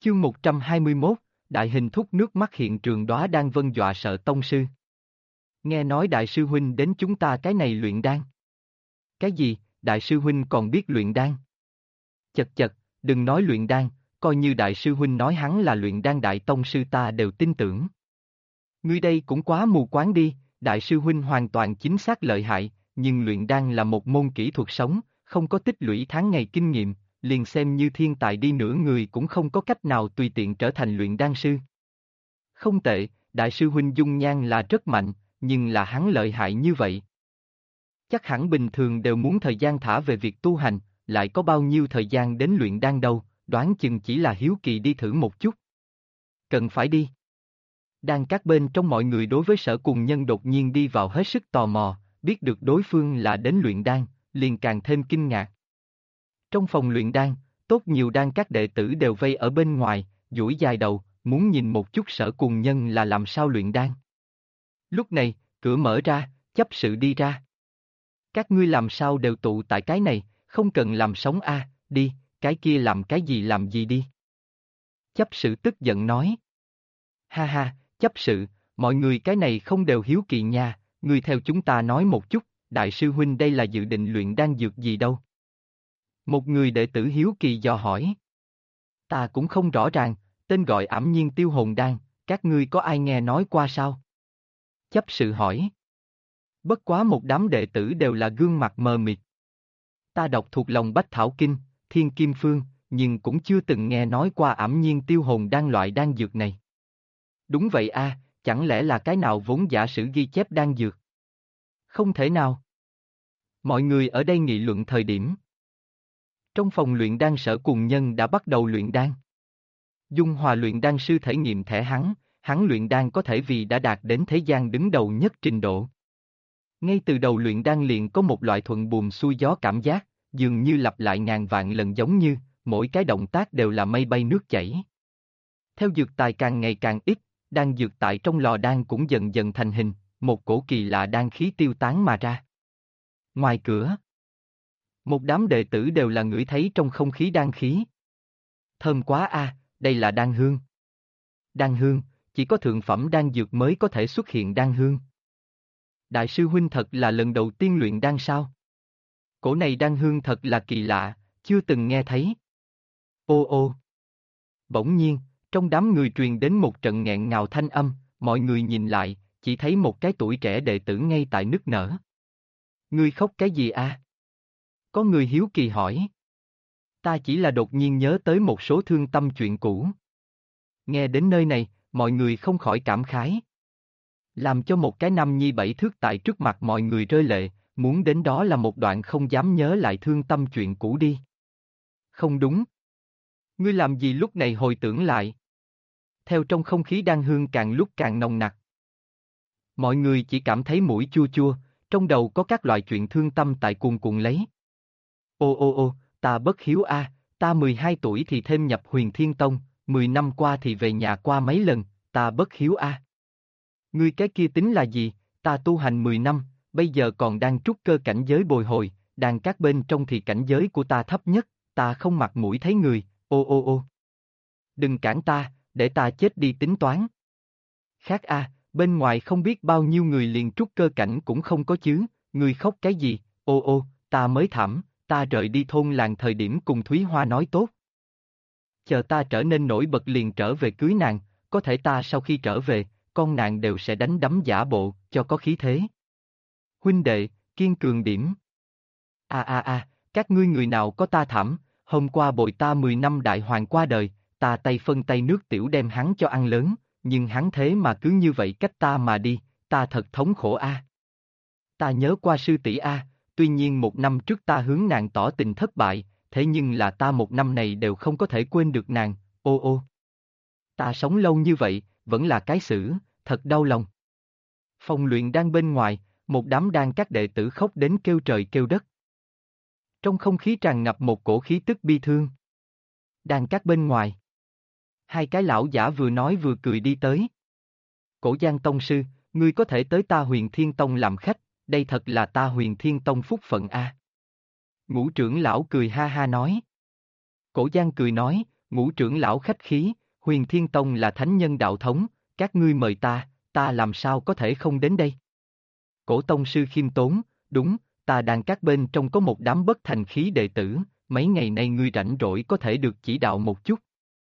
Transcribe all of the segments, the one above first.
Chương 121, Đại hình thúc nước mắt hiện trường đóa đan vân dọa sợ tông sư. Nghe nói đại sư huynh đến chúng ta cái này luyện đan. Cái gì, đại sư huynh còn biết luyện đan? Chật chật, đừng nói luyện đan, coi như đại sư huynh nói hắn là luyện đan đại tông sư ta đều tin tưởng. Ngươi đây cũng quá mù quáng đi, đại sư huynh hoàn toàn chính xác lợi hại, nhưng luyện đan là một môn kỹ thuật sống, không có tích lũy tháng ngày kinh nghiệm, liền xem như thiên tài đi nữa người cũng không có cách nào tùy tiện trở thành luyện đan sư. Không tệ, đại sư huynh dung nhan là rất mạnh, nhưng là hắn lợi hại như vậy. Chắc hẳn bình thường đều muốn thời gian thả về việc tu hành, lại có bao nhiêu thời gian đến luyện đan đâu, đoán chừng chỉ là hiếu kỳ đi thử một chút. Cần phải đi. Đang các bên trong mọi người đối với Sở Cùng Nhân đột nhiên đi vào hết sức tò mò, biết được đối phương là đến luyện đan, liền càng thêm kinh ngạc. Trong phòng luyện đan, tốt nhiều đan các đệ tử đều vây ở bên ngoài, duỗi dài đầu, muốn nhìn một chút Sở Cùng Nhân là làm sao luyện đan. Lúc này, cửa mở ra, chấp sự đi ra. Các ngươi làm sao đều tụ tại cái này, không cần làm sống a, đi, cái kia làm cái gì làm gì đi. Chấp sự tức giận nói. Ha ha, chấp sự, mọi người cái này không đều hiếu kỳ nha, ngươi theo chúng ta nói một chút, đại sư huynh đây là dự định luyện đan dược gì đâu. Một người đệ tử hiếu kỳ dò hỏi. Ta cũng không rõ ràng, tên gọi ảm nhiên tiêu hồn đan, các ngươi có ai nghe nói qua sao? Chấp sự hỏi. Bất quá một đám đệ tử đều là gương mặt mờ mịt. Ta đọc thuộc lòng Bách Thảo Kinh, Thiên Kim Phương, nhưng cũng chưa từng nghe nói qua ảm nhiên tiêu hồn đan loại đan dược này. Đúng vậy a, chẳng lẽ là cái nào vốn giả sử ghi chép đan dược? Không thể nào. Mọi người ở đây nghị luận thời điểm. Trong phòng luyện đan Sở Cùng Nhân đã bắt đầu luyện đan. Dung Hòa luyện đan sư thể nghiệm thẻ hắn luyện đan có thể vì đã đạt đến thế gian đứng đầu nhất trình độ. Ngay từ đầu luyện đan liền có một loại thuận buồm xuôi gió cảm giác, dường như lặp lại ngàn vạn lần giống như, mỗi cái động tác đều là mây bay nước chảy. Theo dược tài càng ngày càng ít, đan dược tại trong lò đan cũng dần dần thành hình, một cổ kỳ lạ đan khí tiêu tán mà ra. Ngoài cửa, một đám đệ tử đều là ngửi thấy trong không khí đan khí. Thơm quá a, đây là đan hương. Đan hương, chỉ có thượng phẩm đan dược mới có thể xuất hiện đan hương. Đại sư huynh thật là lần đầu tiên luyện đan sao? Cổ này đan hương thật là kỳ lạ, chưa từng nghe thấy. Ô ô. Bỗng nhiên, trong đám người truyền đến một trận nghẹn ngào thanh âm, mọi người nhìn lại, chỉ thấy một cái tuổi trẻ đệ tử ngay tại nức nở. Ngươi khóc cái gì a? Có người hiếu kỳ hỏi. Ta chỉ là đột nhiên nhớ tới một số thương tâm chuyện cũ. Nghe đến nơi này, mọi người không khỏi cảm khái. Làm cho một cái nam nhi 7 thước tại trước mặt mọi người rơi lệ, muốn đến đó là một đoạn không dám nhớ lại thương tâm chuyện cũ đi. Không đúng. Ngươi làm gì lúc này hồi tưởng lại? Theo trong không khí đan hương càng lúc càng nồng nặc. Mọi người chỉ cảm thấy mũi chua chua, trong đầu có các loại chuyện thương tâm tại cuồn cuộn lấy. Ô ô ô, ta bất hiếu a, ta 12 tuổi thì thêm nhập Huyền Thiên Tông, 10 năm qua thì về nhà qua mấy lần, ta bất hiếu a. Ngươi cái kia tính là gì, ta tu hành 10 năm, bây giờ còn đang trúc cơ cảnh giới bồi hồi, đang các bên trong thì cảnh giới của ta thấp nhất, ta không mặt mũi thấy người, ô ô ô. Đừng cản ta, để ta chết đi tính toán. Khác a, bên ngoài không biết bao nhiêu người liền trúc cơ cảnh cũng không có chứ, ngươi khóc cái gì, ô ô, ta mới thảm, ta rời đi thôn làng thời điểm cùng Thúy Hoa nói tốt. Chờ ta trở nên nổi bật liền trở về cưới nàng, có thể ta sau khi trở về, con nàng đều sẽ đánh đấm giả bộ, cho có khí thế. Huynh đệ, kiên cường điểm. Các ngươi người nào có ta thảm, hôm qua bồi ta 10 năm đại hoàng qua đời, ta tay phân tay nước tiểu đem hắn cho ăn lớn, nhưng hắn thế mà cứ như vậy cách ta mà đi, ta thật thống khổ a. Ta nhớ qua sư tỷ a, tuy nhiên một năm trước ta hướng nàng tỏ tình thất bại, thế nhưng là ta một năm này đều không có thể quên được nàng, ô ô. Ta sống lâu như vậy, vẫn là cái xử, thật đau lòng. Phòng luyện đang bên ngoài, một đám đan các đệ tử khóc đến kêu trời kêu đất. Trong không khí tràn ngập một cổ khí tức bi thương. Đan các bên ngoài. Hai cái lão giả vừa nói vừa cười đi tới. Cổ Giang Tông Sư, ngươi có thể tới ta Huyền Thiên Tông làm khách, đây thật là ta Huyền Thiên Tông phúc phận a. Ngũ trưởng lão cười ha ha nói. Cổ Giang cười nói, Ngũ trưởng lão khách khí, Huyền Thiên Tông là thánh nhân đạo thống, các ngươi mời ta làm sao có thể không đến đây? Cổ tông sư khiêm tốn, đúng, ta đang các bên trong có một đám bất thành khí đệ tử, mấy ngày nay ngươi rảnh rỗi có thể được chỉ đạo một chút.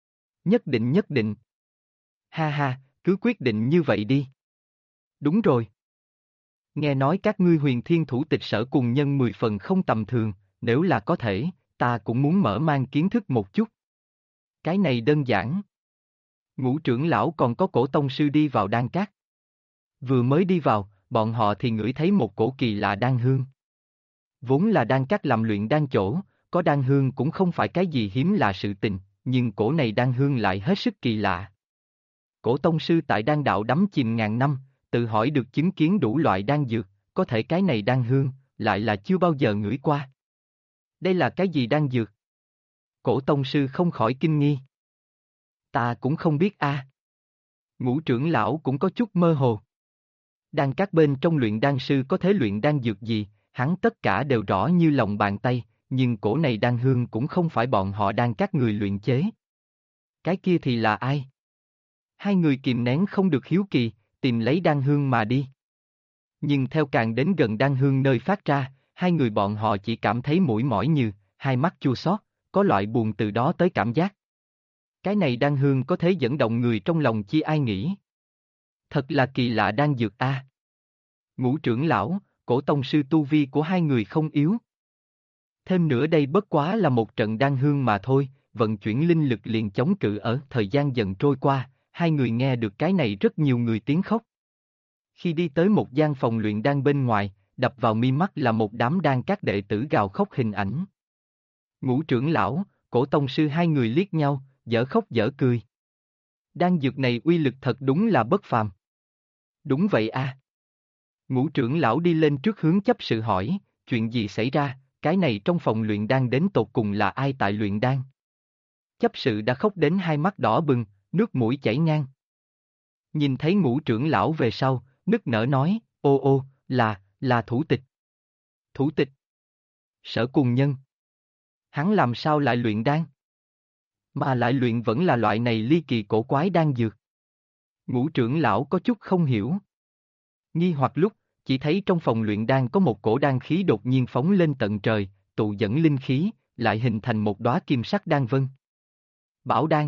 Nhất định. Ha ha, cứ quyết định như vậy đi. Đúng rồi. Nghe nói các ngươi Huyền Thiên thủ tịch sở cùng nhân 10 phần không tầm thường, nếu là có thể, ta cũng muốn mở mang kiến thức một chút. Cái này đơn giản. Ngũ trưởng lão còn có cổ tông sư đi vào đan cát. Vừa mới đi vào, bọn họ thì ngửi thấy một cổ kỳ lạ đan hương. Vốn là đan cát làm luyện đan chỗ, có đan hương cũng không phải cái gì hiếm lạ sự tình, nhưng cổ này đan hương lại hết sức kỳ lạ. Cổ tông sư tại đan đạo đắm chìm ngàn năm, tự hỏi được chứng kiến đủ loại đan dược, có thể cái này đan hương, lại là chưa bao giờ ngửi qua. Đây là cái gì đan dược? Cổ tông sư không khỏi kinh nghi. Ta cũng không biết a. Ngũ trưởng lão cũng có chút mơ hồ. Đan các bên trong luyện đan sư có thể luyện đan dược gì, hắn tất cả đều rõ như lòng bàn tay, nhưng cổ này đan hương cũng không phải bọn họ đan các người luyện chế. Cái kia thì là ai? Hai người kìm nén không được hiếu kỳ, tìm lấy đan hương mà đi. Nhưng theo càng đến gần đan hương nơi phát ra, hai người bọn họ chỉ cảm thấy mũi mỏi như, hai mắt chua xót, có loại buồn từ đó tới cảm giác. Cái này đan hương có thể dẫn động người trong lòng chi ai nghĩ. Thật là kỳ lạ đan dược a. Ngũ trưởng lão, cổ tông sư tu vi của hai người không yếu. Thêm nữa đây bất quá là một trận đan hương mà thôi, vận chuyển linh lực liền chống cự ở thời gian dần trôi qua, hai người nghe được cái này rất nhiều người tiếng khóc. Khi đi tới một gian phòng luyện đan bên ngoài, đập vào mi mắt là một đám đan các đệ tử gào khóc hình ảnh. Ngũ trưởng lão, cổ tông sư hai người liếc nhau, dở khóc dở cười. Đan dược này uy lực thật đúng là bất phàm. Đúng vậy a. Ngũ trưởng lão đi lên trước hướng chấp sự hỏi, chuyện gì xảy ra, cái này trong phòng luyện đan đến tột cùng là ai tại luyện đan? Chấp sự đã khóc đến hai mắt đỏ bừng, nước mũi chảy ngang. Nhìn thấy ngũ trưởng lão về sau, nức nở nói, ô, là thủ tịch. Thủ tịch? Sở cùng nhân. Hắn làm sao lại luyện đan? Mà lại luyện vẫn là loại này ly kỳ cổ quái đan dược. Ngũ trưởng lão có chút không hiểu. Nghi hoặc lúc, chỉ thấy trong phòng luyện đan có một cổ đan khí đột nhiên phóng lên tận trời, tụ dẫn linh khí, lại hình thành một đóa kim sắc đan vân. Bảo đan.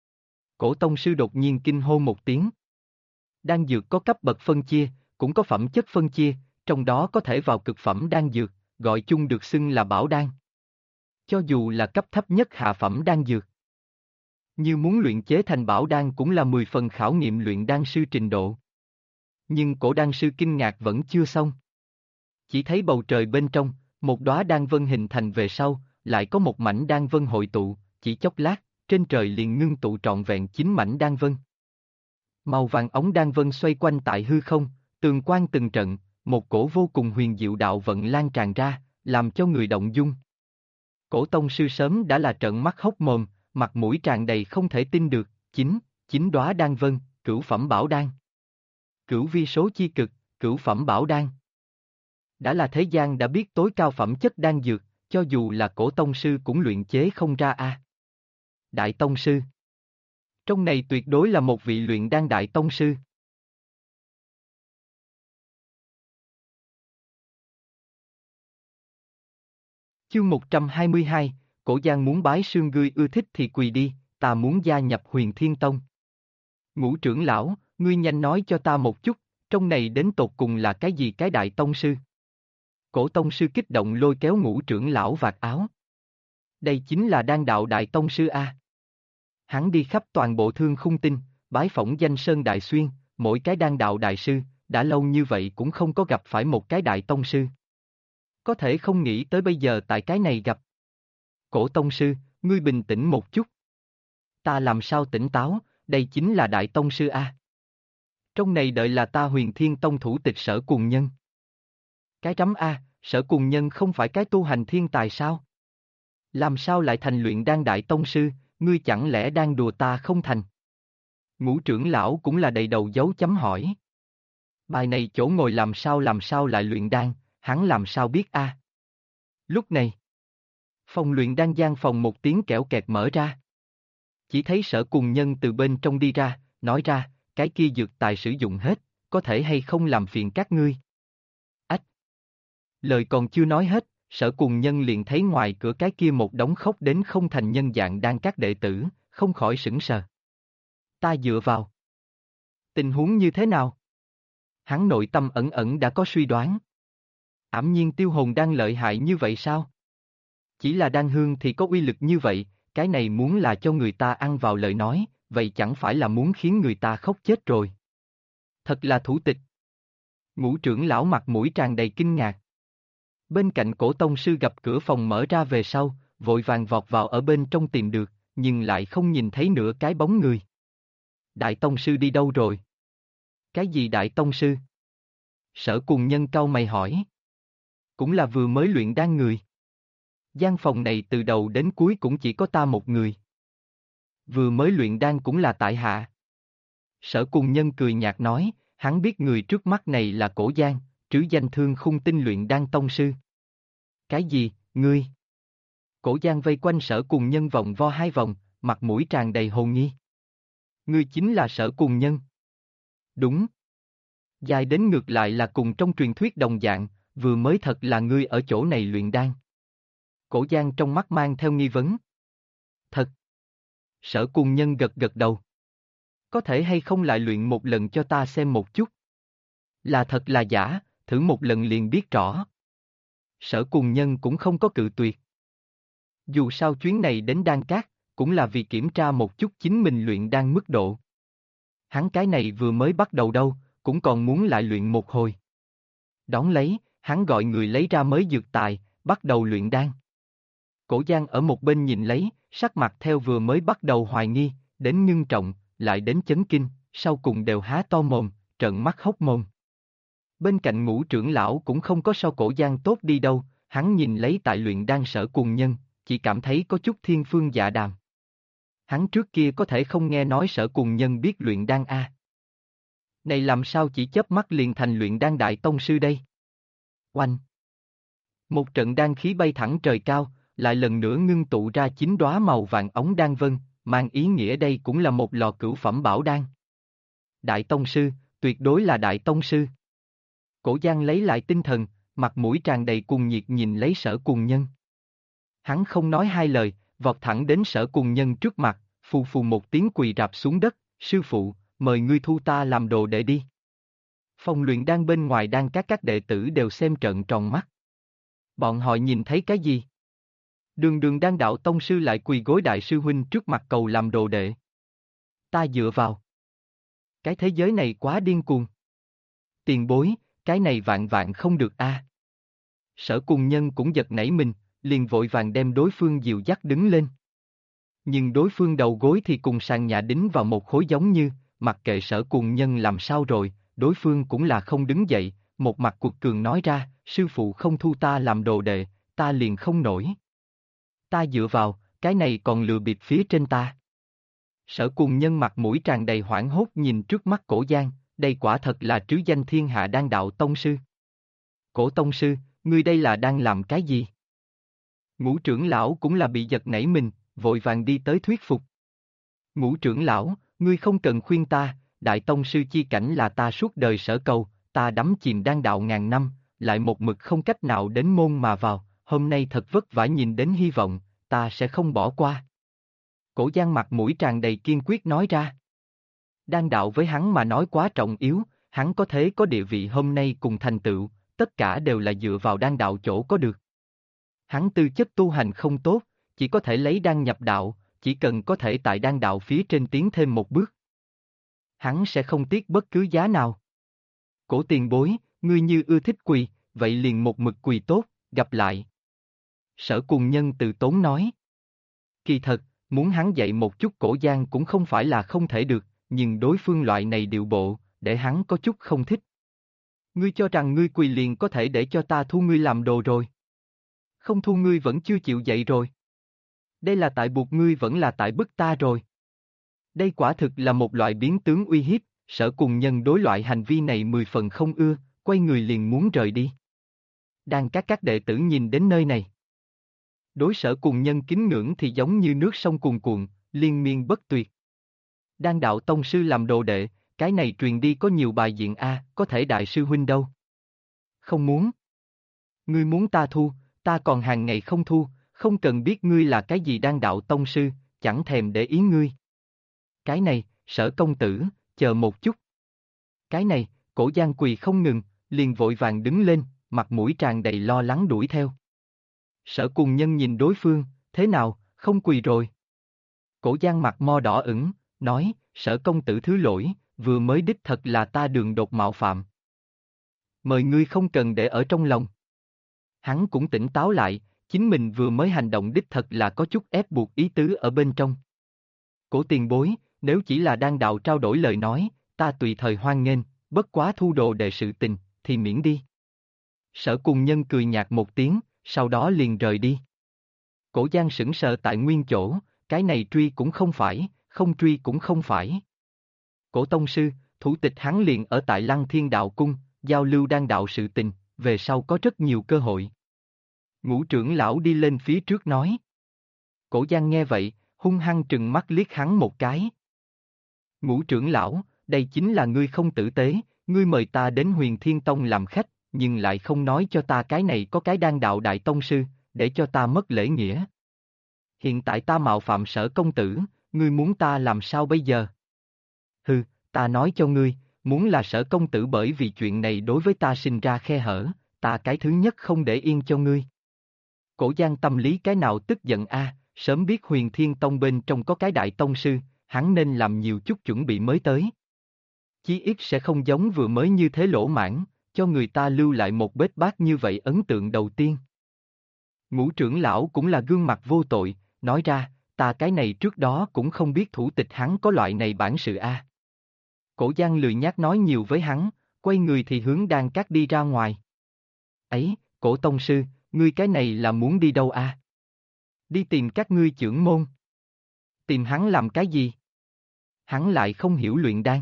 Cổ tông sư đột nhiên kinh hô một tiếng. Đan dược có cấp bậc phân chia, cũng có phẩm chất phân chia, trong đó có thể vào cực phẩm đan dược, gọi chung được xưng là bảo đan. Cho dù là cấp thấp nhất hạ phẩm đan dược. Như muốn luyện chế thành bảo đan cũng là 10 phần khảo nghiệm luyện đan sư trình độ. Nhưng cổ đan sư kinh ngạc vẫn chưa xong. Chỉ thấy bầu trời bên trong, một đóa đan vân hình thành về sau, lại có một mảnh đan vân hội tụ, chỉ chốc lát, trên trời liền ngưng tụ trọn vẹn 9 mảnh đan vân. Màu vàng ống đan vân xoay quanh tại hư không, tường quang từng trận, một cổ vô cùng huyền diệu đạo vận lan tràn ra, làm cho người động dung. Cổ tông sư sớm đã là trợn mắt hốc mồm, mặt mũi tràn đầy không thể tin được, chín đóa đan vân, cửu phẩm bảo đan. Cửu vi số chi cực, cửu phẩm bảo đan. Đã là thế gian đã biết tối cao phẩm chất đan dược, cho dù là cổ tông sư cũng luyện chế không ra a. Đại tông sư. Trong này tuyệt đối là một vị luyện đan đại tông sư. Chương 122, Cổ Giang muốn bái Sương Ngươi ưa thích thì quỳ đi, ta muốn gia nhập Huyền Thiên Tông. Ngũ trưởng lão, ngươi nhanh nói cho ta một chút, trong này đến tột cùng là cái gì cái đại tông sư? Cổ tông sư kích động lôi kéo ngũ trưởng lão vạt áo. Đây chính là đan đạo đại tông sư a. Hắn đi khắp toàn bộ Thương Khung Tinh, bái phỏng danh sơn đại xuyên, mỗi cái đan đạo đại sư, đã lâu như vậy cũng không có gặp phải một cái đại tông sư. Có thể không nghĩ tới bây giờ tại cái này gặp. Cổ tông sư, ngươi bình tĩnh một chút. Ta làm sao tỉnh táo, đây chính là đại tông sư a. Trong này đợi là ta Huyền Thiên Tông thủ tịch Sở Cùng Nhân. Cái rắm a, Sở Cùng Nhân không phải cái tu hành thiên tài sao? Làm sao lại thành luyện đan đại tông sư, ngươi chẳng lẽ đang đùa ta không thành? Ngũ trưởng lão cũng là đầy đầu dấu chấm hỏi. Bài này chỗ ngồi làm sao lại luyện đan, hắn làm sao biết a? Lúc này, phòng luyện đan gian phòng một tiếng kẽo kẹt mở ra. Chỉ thấy Sở Cùng Nhân từ bên trong đi ra, nói ra, cái kia dược tài sử dụng hết, có thể hay không làm phiền các ngươi. Ách! Lời còn chưa nói hết, Sở Cùng Nhân liền thấy ngoài cửa cái kia một đống khóc đến không thành nhân dạng đang các đệ tử, không khỏi sững sờ. Ta dựa vào. Tình huống như thế nào? Hắn nội tâm ẩn ẩn đã có suy đoán. Ảm nhiên tiêu hồn đang lợi hại như vậy sao? Chỉ là đan hương thì có uy lực như vậy, cái này muốn là cho người ta ăn vào lời nói, vậy chẳng phải là muốn khiến người ta khóc chết rồi. Thật là thủ tịch. Ngũ trưởng lão mặt mũi tràn đầy kinh ngạc. Bên cạnh cổ tông sư gặp cửa phòng mở ra về sau, vội vàng vọt vào ở bên trong tìm được, nhưng lại không nhìn thấy nửa cái bóng người. Đại tông sư đi đâu rồi? Cái gì đại tông sư? Sở Cùng Nhân cau mày hỏi. Cũng là vừa mới luyện đan người. Gian phòng này từ đầu đến cuối cũng chỉ có ta một người. Vừa mới luyện đan cũng là tại hạ. Sở Cùng Nhân cười nhạt nói, hắn biết người trước mắt này là Cổ Giang, trứ danh Thương Khung Tinh luyện đan tông sư. Cái gì, ngươi? Cổ Giang vây quanh Sở Cùng Nhân vòng vo hai vòng, mặt mũi tràn đầy hồ nghi. Ngươi chính là Sở Cùng Nhân. Đúng. Dài đến ngược lại là cùng trong truyền thuyết đồng dạng, vừa mới thật là ngươi ở chỗ này luyện đan. Cổ Giang trong mắt mang theo nghi vấn. Thật. Sở Cùng Nhân gật gật đầu. Có thể hay không lại luyện một lần cho ta xem một chút? Là thật là giả, thử một lần liền biết rõ. Sở Cùng Nhân cũng không có cự tuyệt. Dù sao chuyến này đến Đan Cát, cũng là vì kiểm tra một chút chính mình luyện đan mức độ. Hắn cái này vừa mới bắt đầu đâu, cũng còn muốn lại luyện một hồi. Đón lấy, hắn gọi người lấy ra mới dược tài, bắt đầu luyện đan. Cổ Giang ở một bên nhìn lấy, sắc mặt theo vừa mới bắt đầu hoài nghi, đến ngưng trọng, lại đến chấn kinh, sau cùng đều há to mồm, trợn mắt hốc mồm. Bên cạnh Ngũ trưởng lão cũng không có so Cổ Giang tốt đi đâu, hắn nhìn lấy tại luyện đan Sở Cùng Nhân, chỉ cảm thấy có chút thiên phương dạ đàm. Hắn trước kia có thể không nghe nói Sở Cùng Nhân biết luyện đan a. Này làm sao chỉ chớp mắt liền thành luyện đan đại tông sư đây? Oanh! Một trận đan khí bay thẳng trời cao, lại lần nữa ngưng tụ ra 9 đóa màu vàng ống đan vân, mang ý nghĩa đây cũng là một lò cửu phẩm bảo đan. Đại tông sư, tuyệt đối là đại tông sư. Cổ Giang lấy lại tinh thần, mặt mũi tràn đầy cuồng nhiệt nhìn lấy Sở Cùng Nhân. Hắn không nói hai lời, vọt thẳng đến Sở Cùng Nhân trước mặt, phù phù một tiếng quỳ rạp xuống đất, sư phụ, mời ngươi thu ta làm đồ đệ đi. Phòng luyện đan bên ngoài đang các đệ tử đều xem trợn tròn mắt. Bọn họ nhìn thấy cái gì? Đường đường đan đạo tông sư lại quỳ gối đại sư huynh trước mặt cầu làm đồ đệ. Ta dựa vào. Cái thế giới này quá điên cuồng. Tiền bối, cái này vạn vạn không được a. Sở Cùng Nhân cũng giật nảy mình, liền vội vàng đem đối phương dìu dắt đứng lên. Nhưng đối phương đầu gối thì cùng sàn nhà đính vào một khối giống như, mặc kệ Sở Cùng Nhân làm sao rồi, đối phương cũng là không đứng dậy, một mặt cuột cường nói ra, sư phụ không thu ta làm đồ đệ, ta liền không nổi. Ta dựa vào, cái này còn lừa bịp phía trên ta. Sở Cùng Nhân mặt mũi tràn đầy hoảng hốt nhìn trước mắt Cổ Giang, đây quả thật là trứ danh thiên hạ đan đạo tông sư. Cổ tông sư, ngươi đây là đang làm cái gì? Ngũ trưởng lão cũng là bị giật nảy mình, vội vàng đi tới thuyết phục. Ngũ trưởng lão, ngươi không cần khuyên ta, đại tông sư chi cảnh là ta suốt đời sở cầu, ta đắm chìm đan đạo ngàn năm, lại một mực không cách nào đến môn mà vào, hôm nay thật vất vả nhìn đến hy vọng, ta sẽ không bỏ qua. Cổ Giang mặt mũi tràn đầy kiên quyết nói ra. Đan đạo với hắn mà nói quá trọng yếu, hắn có thế có địa vị hôm nay cùng thành tựu, tất cả đều là dựa vào đan đạo chỗ có được. Hắn tư chất tu hành không tốt, chỉ có thể lấy đan nhập đạo, chỉ cần có thể tại đan đạo phía trên tiến thêm một bước. Hắn sẽ không tiếc bất cứ giá nào. Cổ tiền bối, ngươi như ưa thích quỳ, vậy liền một mực quỳ tốt, gặp lại. Sở Cùng Nhân từ tốn nói. Kỳ thật, muốn hắn dạy một chút Cổ Giang cũng không phải là không thể được, nhưng đối phương loại này điệu bộ, để hắn có chút không thích. Ngươi cho rằng ngươi quỳ liền có thể để cho ta thu ngươi làm đồ rồi. Không thu ngươi vẫn chưa chịu dạy rồi. Đây là tại buộc ngươi vẫn là tại bức ta rồi. Đây quả thực là một loại biến tướng uy hiếp, Sở Cùng Nhân đối loại hành vi này 10 phần không ưa, quay người liền muốn rời đi. Đang các đệ tử nhìn đến nơi này. Đối Sở Cùng Nhân kính ngưỡng thì giống như nước sông cuồn cuộn, liên miên bất tuyệt. Đan đạo tông sư làm đồ đệ, cái này truyền đi có nhiều bài diện a, có thể đại sư huynh đâu. Không muốn. Ngươi muốn ta thu, ta còn hàng ngày không thu, không cần biết ngươi là cái gì đan đạo tông sư, chẳng thèm để ý ngươi. Cái này, Sở công tử, chờ một chút. Cái này, Cổ Giang quỳ không ngừng, liền vội vàng đứng lên, mặt mũi tràn đầy lo lắng đuổi theo. Sở Cùng Nhân nhìn đối phương, thế nào, không quỳ rồi. Cổ Giang mặt mo đỏ ửng, nói, Sở công tử thứ lỗi, vừa mới đích thật là ta đường đột mạo phạm. Mời ngươi không cần để ở trong lòng. Hắn cũng tỉnh táo lại, chính mình vừa mới hành động đích thật là có chút ép buộc ý tứ ở bên trong. Cổ tiền bối, nếu chỉ là đan đạo trao đổi lời nói, ta tùy thời hoan nghênh, bất quá thu đồ đệ sự tình, thì miễn đi. Sở Cùng Nhân cười nhạt một tiếng, sau đó liền rời đi. Cổ Giang sững sờ tại nguyên chỗ, cái này truy cũng không phải, không truy cũng không phải. Cổ tông sư, thủ tịch hắn liền ở tại Lăng Thiên Đạo Cung, giao lưu đan đạo sự tình, về sau có rất nhiều cơ hội. Ngũ trưởng lão đi lên phía trước nói. Cổ Giang nghe vậy, hung hăng trừng mắt liếc hắn một cái. Ngũ trưởng lão, đây chính là ngươi không tử tế, ngươi mời ta đến Huyền Thiên Tông làm khách, nhưng lại không nói cho ta cái này có cái đan đạo đại tông sư, để cho ta mất lễ nghĩa. Hiện tại ta mạo phạm Sở công tử, ngươi muốn ta làm sao bây giờ? Hừ, ta nói cho ngươi, muốn là Sở công tử bởi vì chuyện này đối với ta sinh ra khe hở, ta cái thứ nhất không để yên cho ngươi. Cổ Giang tâm lý cái nào tức giận a, sớm biết Huyền Thiên Tông bên trong có cái đại tông sư, hắn nên làm nhiều chút chuẩn bị mới tới. Chí ít sẽ không giống vừa mới như thế lỗ mãn, cho người ta lưu lại một bết bát như vậy ấn tượng đầu tiên. Ngũ trưởng lão cũng là gương mặt vô tội, nói ra, ta cái này trước đó cũng không biết thủ tịch hắn có loại này bản sự a. Cổ Giang lười nhác nói nhiều với hắn, quay người thì hướng đan cát đi ra ngoài. Ấy, Cổ tông sư, ngươi cái này là muốn đi đâu a? Đi tìm các ngươi trưởng môn. Tìm hắn làm cái gì? Hắn lại không hiểu luyện đan.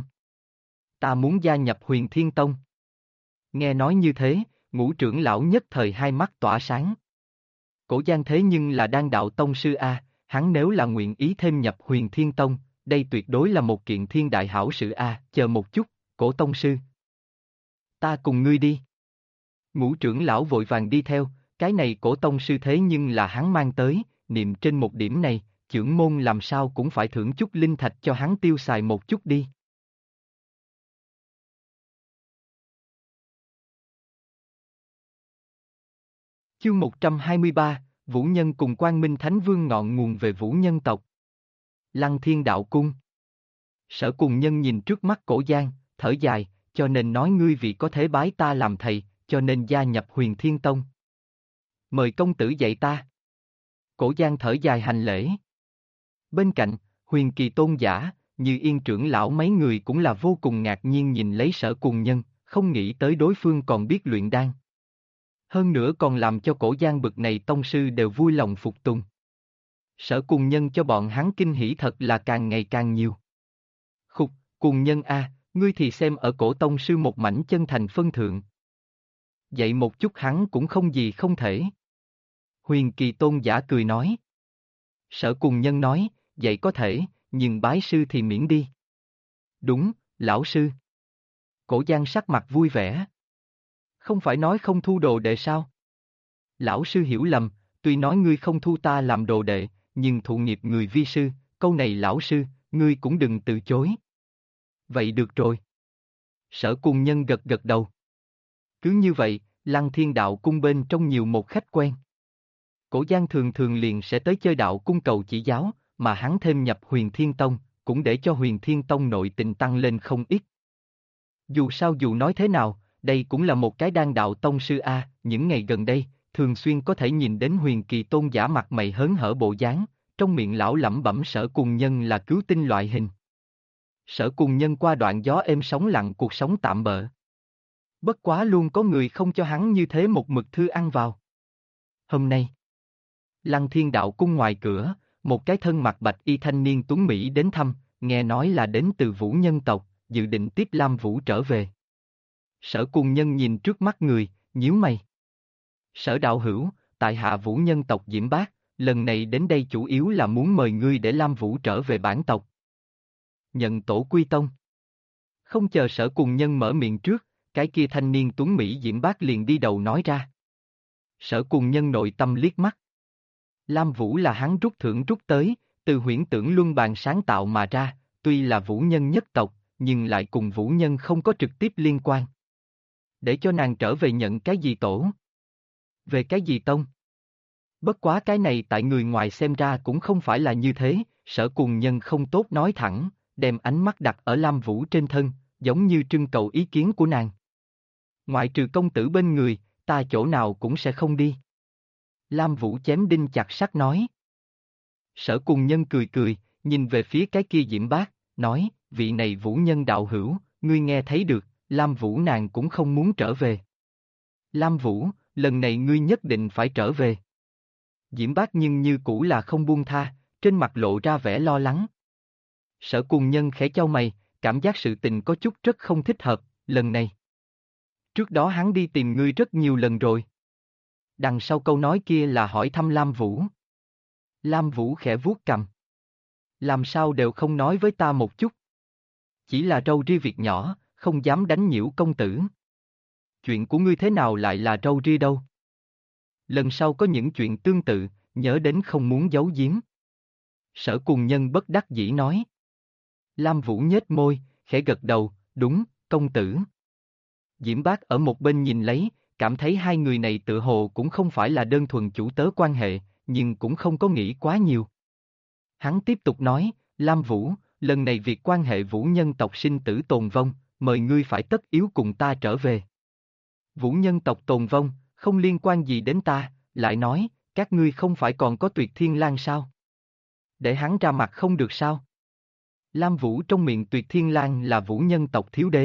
Ta muốn gia nhập Huyền Thiên Tông. Nghe nói như thế, ngũ trưởng lão nhất thời hai mắt tỏa sáng. Cổ Giang thế nhưng là đan đạo tông sư a, hắn nếu là nguyện ý thêm nhập Huyền Thiên Tông, đây tuyệt đối là một kiện thiên đại hảo sự a, chờ một chút, Cổ tông sư. Ta cùng ngươi đi. Ngũ trưởng lão vội vàng đi theo, cái này Cổ tông sư thế nhưng là hắn mang tới, niệm trên một điểm này, trưởng môn làm sao cũng phải thưởng chút linh thạch cho hắn tiêu xài một chút đi. Chương 123, Vũ Nhân cùng Quang Minh Thánh Vương ngọn nguồn về Vũ Nhân tộc. Lăng Thiên Đạo Cung. Sở Cùng Nhân nhìn trước mắt Cổ Giang, thở dài, cho nên nói ngươi vì có thể bái ta làm thầy, cho nên gia nhập Huyền Thiên Tông. Mời công tử dạy ta. Cổ Giang thở dài hành lễ. Bên cạnh, Huyền Kỳ Tôn giả, Như Yên trưởng lão mấy người cũng là vô cùng ngạc nhiên nhìn lấy Sở Cùng Nhân, không nghĩ tới đối phương còn biết luyện đan. Hơn nữa còn làm cho Cổ Giang bực này tông sư đều vui lòng phục tùng. Sở Cùng Nhân cho bọn hắn kinh hỉ thật là càng ngày càng nhiều. Khục, Cùng Nhân a, ngươi thì xem ở Cổ tông sư một mảnh chân thành phân thượng. Dạy một chút hắn cũng không gì không thể. Huyền Kỳ Tôn giả cười nói. Sở Cùng Nhân nói, dạy có thể, nhưng bái sư thì miễn đi. Đúng, lão sư. Cổ Giang sắc mặt vui vẻ. Không phải nói không thu đồ đệ sao? Lão sư hiểu lầm, tuy nói ngươi không thu ta làm đồ đệ, nhưng thụ nghiệp người vi sư, câu này lão sư, ngươi cũng đừng từ chối. Vậy được rồi. Sở Cùng Nhân gật gật đầu. Cứ như vậy, Lăng Thiên Đạo Cung bên trong nhiều một khách quen. Cổ Giang thường thường liền sẽ tới chơi đạo cung cầu chỉ giáo, mà hắn thêm nhập Huyền Thiên Tông, cũng để cho Huyền Thiên Tông nội tình tăng lên không ít. Dù sao dù nói thế nào, đây cũng là một cái đan đạo tông sư a, những ngày gần đây, thường xuyên có thể nhìn đến Huyền Kỳ Tôn giả mặt mày hớn hở bộ dáng, trong miệng lão lẩm bẩm Sở Cùng Nhân là cứu tinh loại hình. Sở Cùng Nhân qua đoạn gió êm sóng lặng cuộc sống tạm bợ. Bất quá luôn có người không cho hắn như thế một mực thư ăn vào. Hôm nay, Lăng Thiên Đạo Cung ngoài cửa, một cái thân mặc bạch y thanh niên tuấn Mỹ đến thăm, nghe nói là đến từ Vũ Nhân tộc, dự định tiếp Lam Vũ trở về. Sở Cùng Nhân nhìn trước mắt người, nhíu mày. Sở đạo hữu, tại hạ Vũ Nhân tộc Diễm Bác, lần này đến đây chủ yếu là muốn mời ngươi để Lam Vũ trở về bản tộc. Nhận tổ quy tông. Không chờ Sở Cùng Nhân mở miệng trước, cái kia thanh niên tuấn Mỹ Diễm Bác liền đi đầu nói ra. Sở Cùng Nhân nội tâm liếc mắt. Lam Vũ là hắn rút thưởng rút tới, từ huyễn tưởng luân bàn sáng tạo mà ra, tuy là vũ nhân nhất tộc, nhưng lại cùng vũ nhân không có trực tiếp liên quan. Để cho nàng trở về nhận cái gì tổ? Về cái gì tông? Bất quá cái này tại người ngoài xem ra cũng không phải là như thế, Sở Cùng Nhân không tốt nói thẳng, đem ánh mắt đặt ở Lam Vũ trên thân, giống như trưng cầu ý kiến của nàng. Ngoại trừ công tử bên người, ta chỗ nào cũng sẽ không đi. Lam Vũ chém đinh chặt sắt nói. Sở Cùng Nhân cười cười, nhìn về phía cái kia Diễm Bác, nói, vị này vũ nhân đạo hữu, ngươi nghe thấy được, Lam Vũ nàng cũng không muốn trở về. Lam Vũ, lần này ngươi nhất định phải trở về. Diễm Bác nhưng như cũ là không buông tha, trên mặt lộ ra vẻ lo lắng. Sở Cùng Nhân khẽ chau mày, cảm giác sự tình có chút rất không thích hợp, lần này. Trước đó hắn đi tìm ngươi rất nhiều lần rồi. Đằng sau câu nói kia là hỏi thăm Lam Vũ. Lam Vũ khẽ vuốt cằm. Làm sao đều không nói với ta một chút. Chỉ là râu ria việc nhỏ, không dám đánh nhiễu công tử. Chuyện của ngươi thế nào lại là râu ria đâu? Lần sau có những chuyện tương tự, nhớ đến không muốn giấu giếm. Sở Cùng Nhân bất đắc dĩ nói. Lam Vũ nhếch môi, khẽ gật đầu, đúng, công tử. Diễm Bác ở một bên nhìn lấy, cảm thấy hai người này tự hồ cũng không phải là đơn thuần chủ tớ quan hệ, nhưng cũng không có nghĩ quá nhiều. Hắn tiếp tục nói, Lam Vũ, lần này việc quan hệ vũ nhân tộc sinh tử tồn vong, mời ngươi phải tất yếu cùng ta trở về. Vũ nhân tộc tồn vong, không liên quan gì đến ta, lại nói, các ngươi không phải còn có Tuyệt Thiên Lang sao? Để hắn ra mặt không được sao? Lam Vũ trong miệng Tuyệt Thiên Lang là vũ nhân tộc thiếu đế.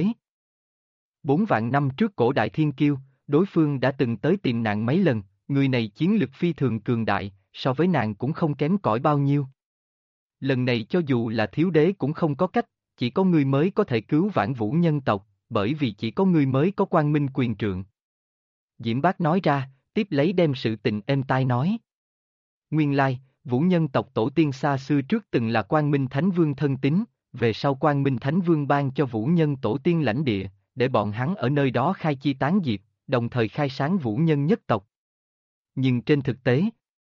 4 vạn năm trước cổ đại thiên kiêu, đối phương đã từng tới tìm nàng mấy lần, người này chiến lực phi thường cường đại, so với nàng cũng không kém cỏi bao nhiêu. Lần này cho dù là thiếu đế cũng không có cách, chỉ có ngươi mới có thể cứu vãn vũ nhân tộc, bởi vì chỉ có ngươi mới có quang minh quyền trượng. Diễm Bác nói ra, tiếp lấy đem sự tình êm tai nói. Nguyên lai, vũ nhân tộc tổ tiên xa xưa trước từng là Quang Minh Thánh Vương thân tín, về sau Quang Minh Thánh Vương ban cho vũ nhân tổ tiên lãnh địa, để bọn hắn ở nơi đó khai chi tán diệp, đồng thời khai sáng vũ nhân nhất tộc. Nhưng trên thực tế,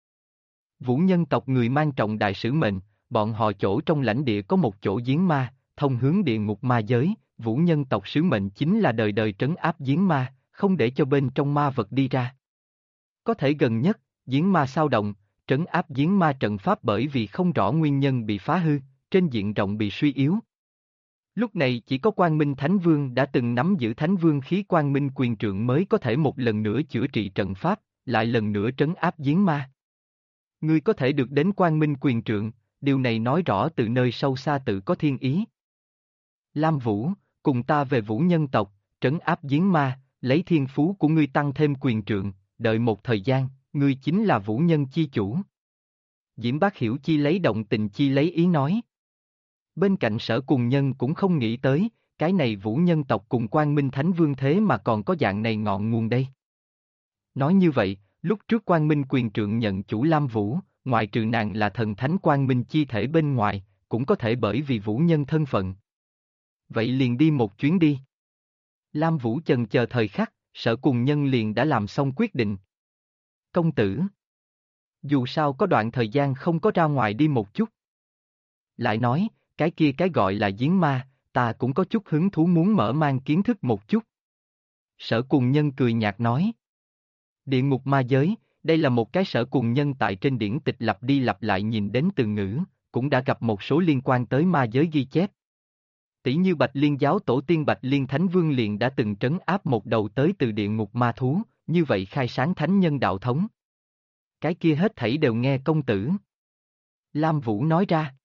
vũ nhân tộc người mang trọng đại sứ mệnh, bọn họ chỗ trong lãnh địa có một chỗ giếng ma, thông hướng địa ngục ma giới, vũ nhân tộc sứ mệnh chính là đời đời trấn áp giếng ma, không để cho bên trong ma vật đi ra. Có thể gần nhất, giếng ma sao động, trấn áp giếng ma trận pháp bởi vì không rõ nguyên nhân bị phá hư, trên diện rộng bị suy yếu. Lúc này chỉ có Quang Minh Thánh Vương đã từng nắm giữ Thánh Vương khí Quang Minh quyền trượng mới có thể một lần nữa chữa trị trận pháp, lại lần nữa trấn áp giếng ma. Ngươi có thể được đến Quang Minh quyền trượng, điều này nói rõ từ nơi sâu xa tự có thiên ý. Lam Vũ, cùng ta về vũ nhân tộc, trấn áp giếng ma, lấy thiên phú của ngươi tăng thêm quyền trượng, đợi một thời gian, ngươi chính là vũ nhân chi chủ. Diễm Bác hiểu chi lấy động tình chi lấy ý nói. Bên cạnh Sở Cùng Nhân cũng không nghĩ tới, cái này vũ nhân tộc cùng Quang Minh Thánh Vương thế mà còn có dạng này ngọn nguồn đây. Nói như vậy, lúc trước Quang Minh quyền trượng nhận chủ Lam Vũ, ngoại trừ nàng là thần thánh Quang Minh chi thể bên ngoài, cũng có thể bởi vì vũ nhân thân phận. Vậy liền đi một chuyến đi. Lam Vũ chần chờ thời khắc, Sở Cùng Nhân liền đã làm xong quyết định. Công tử. Dù sao có đoạn thời gian không có ra ngoài đi một chút. Lại nói, cái kia cái gọi là giếng ma, ta cũng có chút hứng thú muốn mở mang kiến thức một chút. Sở Cùng Nhân cười nhạt nói. Địa ngục ma giới, đây là một cái Sở Cùng Nhân tại trên điển tịch lặp đi lặp lại nhìn đến từ ngữ, cũng đã gặp một số liên quan tới ma giới ghi chép. Tỷ như Bạch Liên giáo tổ tiên Bạch Liên Thánh Vương liền đã từng trấn áp một đầu tới từ địa ngục ma thú, như vậy khai sáng thánh nhân đạo thống. Cái kia hết thảy đều nghe công tử. Lam Vũ nói ra.